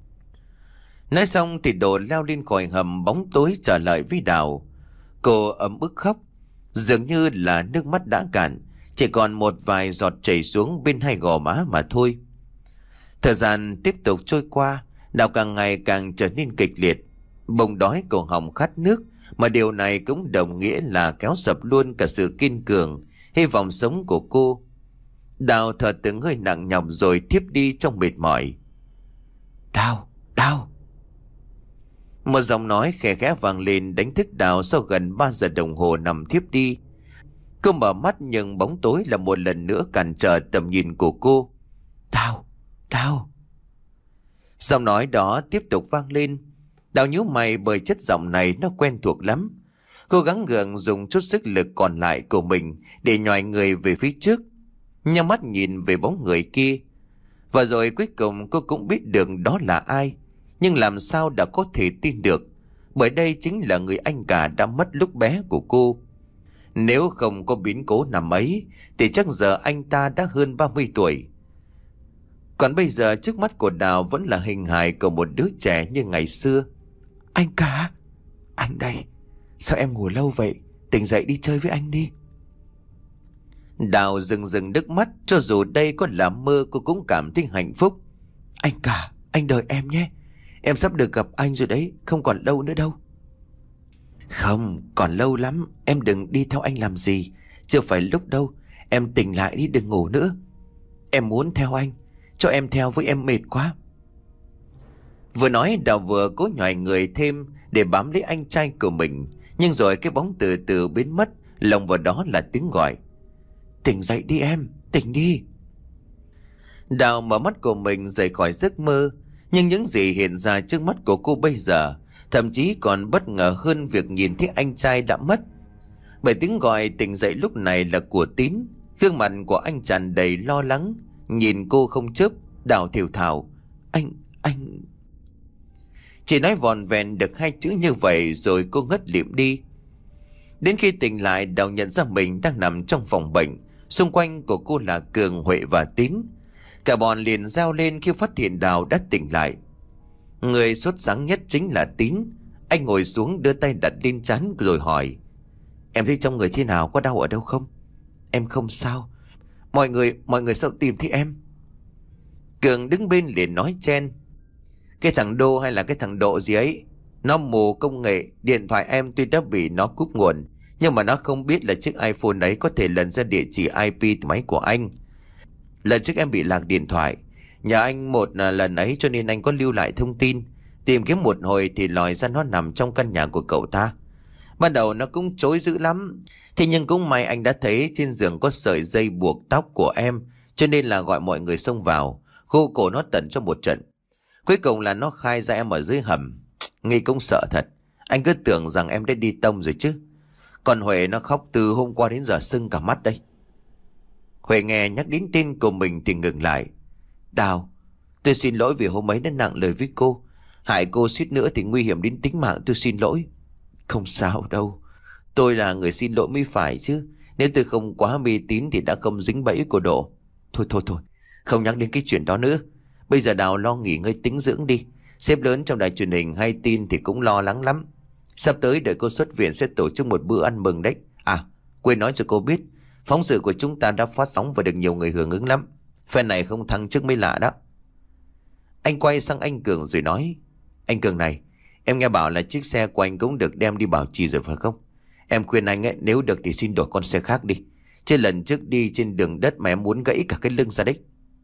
Nói xong thì Độ leo lên khỏi hầm bóng tối trở lại với Đào. Cô ấm ức khóc, dường như là nước mắt đã cạn, chỉ còn một vài giọt chảy xuống bên hai gò má mà thôi. Thời gian tiếp tục trôi qua, Đào càng ngày càng trở nên kịch liệt. Bụng đói cổ họng khát nước, mà điều này cũng đồng nghĩa là kéo sập luôn cả sự kiên cường, hy vọng sống của cô. Đào thở từng hơi nặng nhọc rồi thiếp đi trong mệt mỏi. Đào, Đào. Một giọng nói khẽ khẽ vang lên đánh thức Đào sau gần ba giờ đồng hồ nằm thiếp đi. Cô mở mắt nhưng bóng tối là một lần nữa cản trở tầm nhìn của cô. Đào, Đào. Giọng nói đó tiếp tục vang lên. Đào nhíu mày bởi chất giọng này nó quen thuộc lắm. Cô gắng gượng dùng chút sức lực còn lại của mình để nhòi người về phía trước, nhắm mắt nhìn về bóng người kia. Và rồi cuối cùng cô cũng biết được đó là ai. Nhưng làm sao đã có thể tin được, bởi đây chính là người anh cả đã mất lúc bé của cô. Nếu không có biến cố năm ấy thì chắc giờ anh ta đã hơn ba mươi tuổi. Còn bây giờ trước mắt của Đào vẫn là hình hài của một đứa trẻ như ngày xưa. Anh cả, anh đây. Sao em ngủ lâu vậy? Tỉnh dậy đi chơi với anh đi. Đào rừng rừng nước mắt, cho dù đây có là mơ cô cũng cảm thấy hạnh phúc. Anh cả, anh đợi em nhé. Em sắp được gặp anh rồi đấy, không còn lâu nữa đâu. Không, còn lâu lắm, em đừng đi theo anh làm gì. Chưa phải lúc đâu. Em tỉnh lại đi, đừng ngủ nữa. Em muốn theo anh. Cho em theo với, em mệt quá. Vừa nói Đào vừa cố nhòi người thêm để bám lấy anh trai của mình. Nhưng rồi cái bóng từ từ biến mất. Lồng vào đó là tiếng gọi. Tỉnh dậy đi em, tỉnh đi. Đào mở mắt của mình rời khỏi giấc mơ. Nhưng những gì hiện ra trước mắt của cô bây giờ thậm chí còn bất ngờ hơn việc nhìn thấy anh trai đã mất. Bởi tiếng gọi tỉnh dậy lúc này là của Tín. Gương mặt của anh tràn đầy lo lắng, nhìn cô không chớp. Đào thều thào. Anh, anh... Chỉ nói vòn vẹn được hai chữ như vậy rồi cô ngất lịm đi. Đến khi tỉnh lại, Đào nhận ra mình đang nằm trong phòng bệnh. Xung quanh của cô là Cường, Huệ và Tín. Cả bọn liền reo lên khi phát hiện Đào đã tỉnh lại. Người sốt sáng nhất chính là Tín. Anh ngồi xuống đưa tay đặt lên trán rồi hỏi. Em thấy trong người thế nào, có đau ở đâu không? Em không sao. Mọi người, mọi người sao tìm thấy em? Cường đứng bên liền nói chen. Cái thằng Đô hay là cái thằng Độ gì ấy, nó mù công nghệ. Điện thoại em tuy đã bị nó cúp nguồn, nhưng mà nó không biết là chiếc iPhone ấy có thể lần ra địa chỉ i pê từ máy của anh. Lần trước em bị lạc điện thoại nhà anh một lần ấy, cho nên anh có lưu lại thông tin. Tìm kiếm một hồi thì lòi ra nó nằm trong căn nhà của cậu ta. Ban đầu nó cũng chối dữ lắm. Thế nhưng cũng may anh đã thấy trên giường có sợi dây buộc tóc của em, cho nên là gọi mọi người xông vào khô cổ nó tận cho một trận. Cuối cùng là nó khai ra em ở dưới hầm. Nghĩ cũng sợ thật. Anh cứ tưởng rằng em đã đi tông rồi chứ. Còn Huệ nó khóc từ hôm qua đến giờ sưng cả mắt đây. Huệ nghe nhắc đến tên của mình thì ngừng lại. Đào, tôi xin lỗi vì hôm ấy đã nặng lời với cô. Hại cô suýt nữa thì nguy hiểm đến tính mạng, tôi xin lỗi. Không sao đâu. Tôi là người xin lỗi mới phải chứ. Nếu tôi không quá mê tín thì đã không dính bẫy của Độ. Thôi thôi thôi, không nhắc đến cái chuyện đó nữa. Bây giờ Đào lo nghỉ ngơi tĩnh dưỡng đi. Sếp lớn trong đài truyền hình hay tin thì cũng lo lắng lắm. Sắp tới đợi cô xuất viện sẽ tổ chức một bữa ăn mừng đấy. À, quên nói cho cô biết, phóng sự của chúng ta đã phát sóng và được nhiều người hưởng ứng lắm. Phen này không thăng chức mới lạ đó. Anh quay sang anh Cường rồi nói. Anh Cường này, em nghe bảo là chiếc xe của anh cũng được đem đi bảo trì rồi phải không? Em khuyên anh ấy, nếu được thì xin đổi con xe khác đi. Chứ lần trước đi trên đường đất mà em muốn gãy cả cái lưng ra đấy.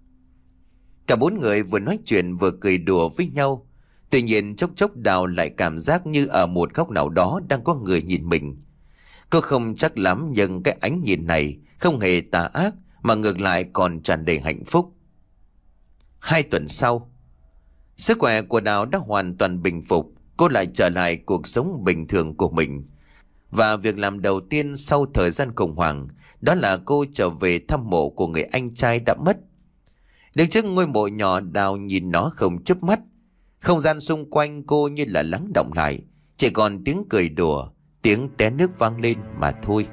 Cả bốn người vừa nói chuyện vừa cười đùa với nhau. Tuy nhiên chốc chốc Đào lại cảm giác như ở một góc nào đó đang có người nhìn mình. Cô không chắc lắm, nhưng cái ánh nhìn này không hề tà ác mà ngược lại còn tràn đầy hạnh phúc. Hai tuần sau, sức khỏe của Đào đã hoàn toàn bình phục. Cô lại trở lại cuộc sống bình thường của mình. Và việc làm đầu tiên sau thời gian khủng hoảng đó là cô trở về thăm mộ của người anh trai đã mất. Đứng trước ngôi mộ nhỏ, Đào nhìn nó không chớp mắt. Không gian xung quanh cô như là lắng động lại, chỉ còn tiếng cười đùa, tiếng té nước vang lên mà thôi.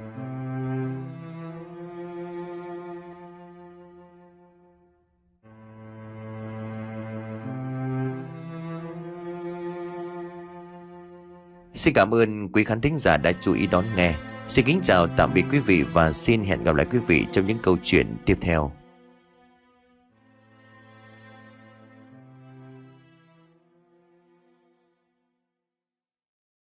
Xin cảm ơn quý khán thính giả đã chú ý đón nghe. Xin kính chào tạm biệt quý vị và xin hẹn gặp lại quý vị trong những câu chuyện tiếp theo.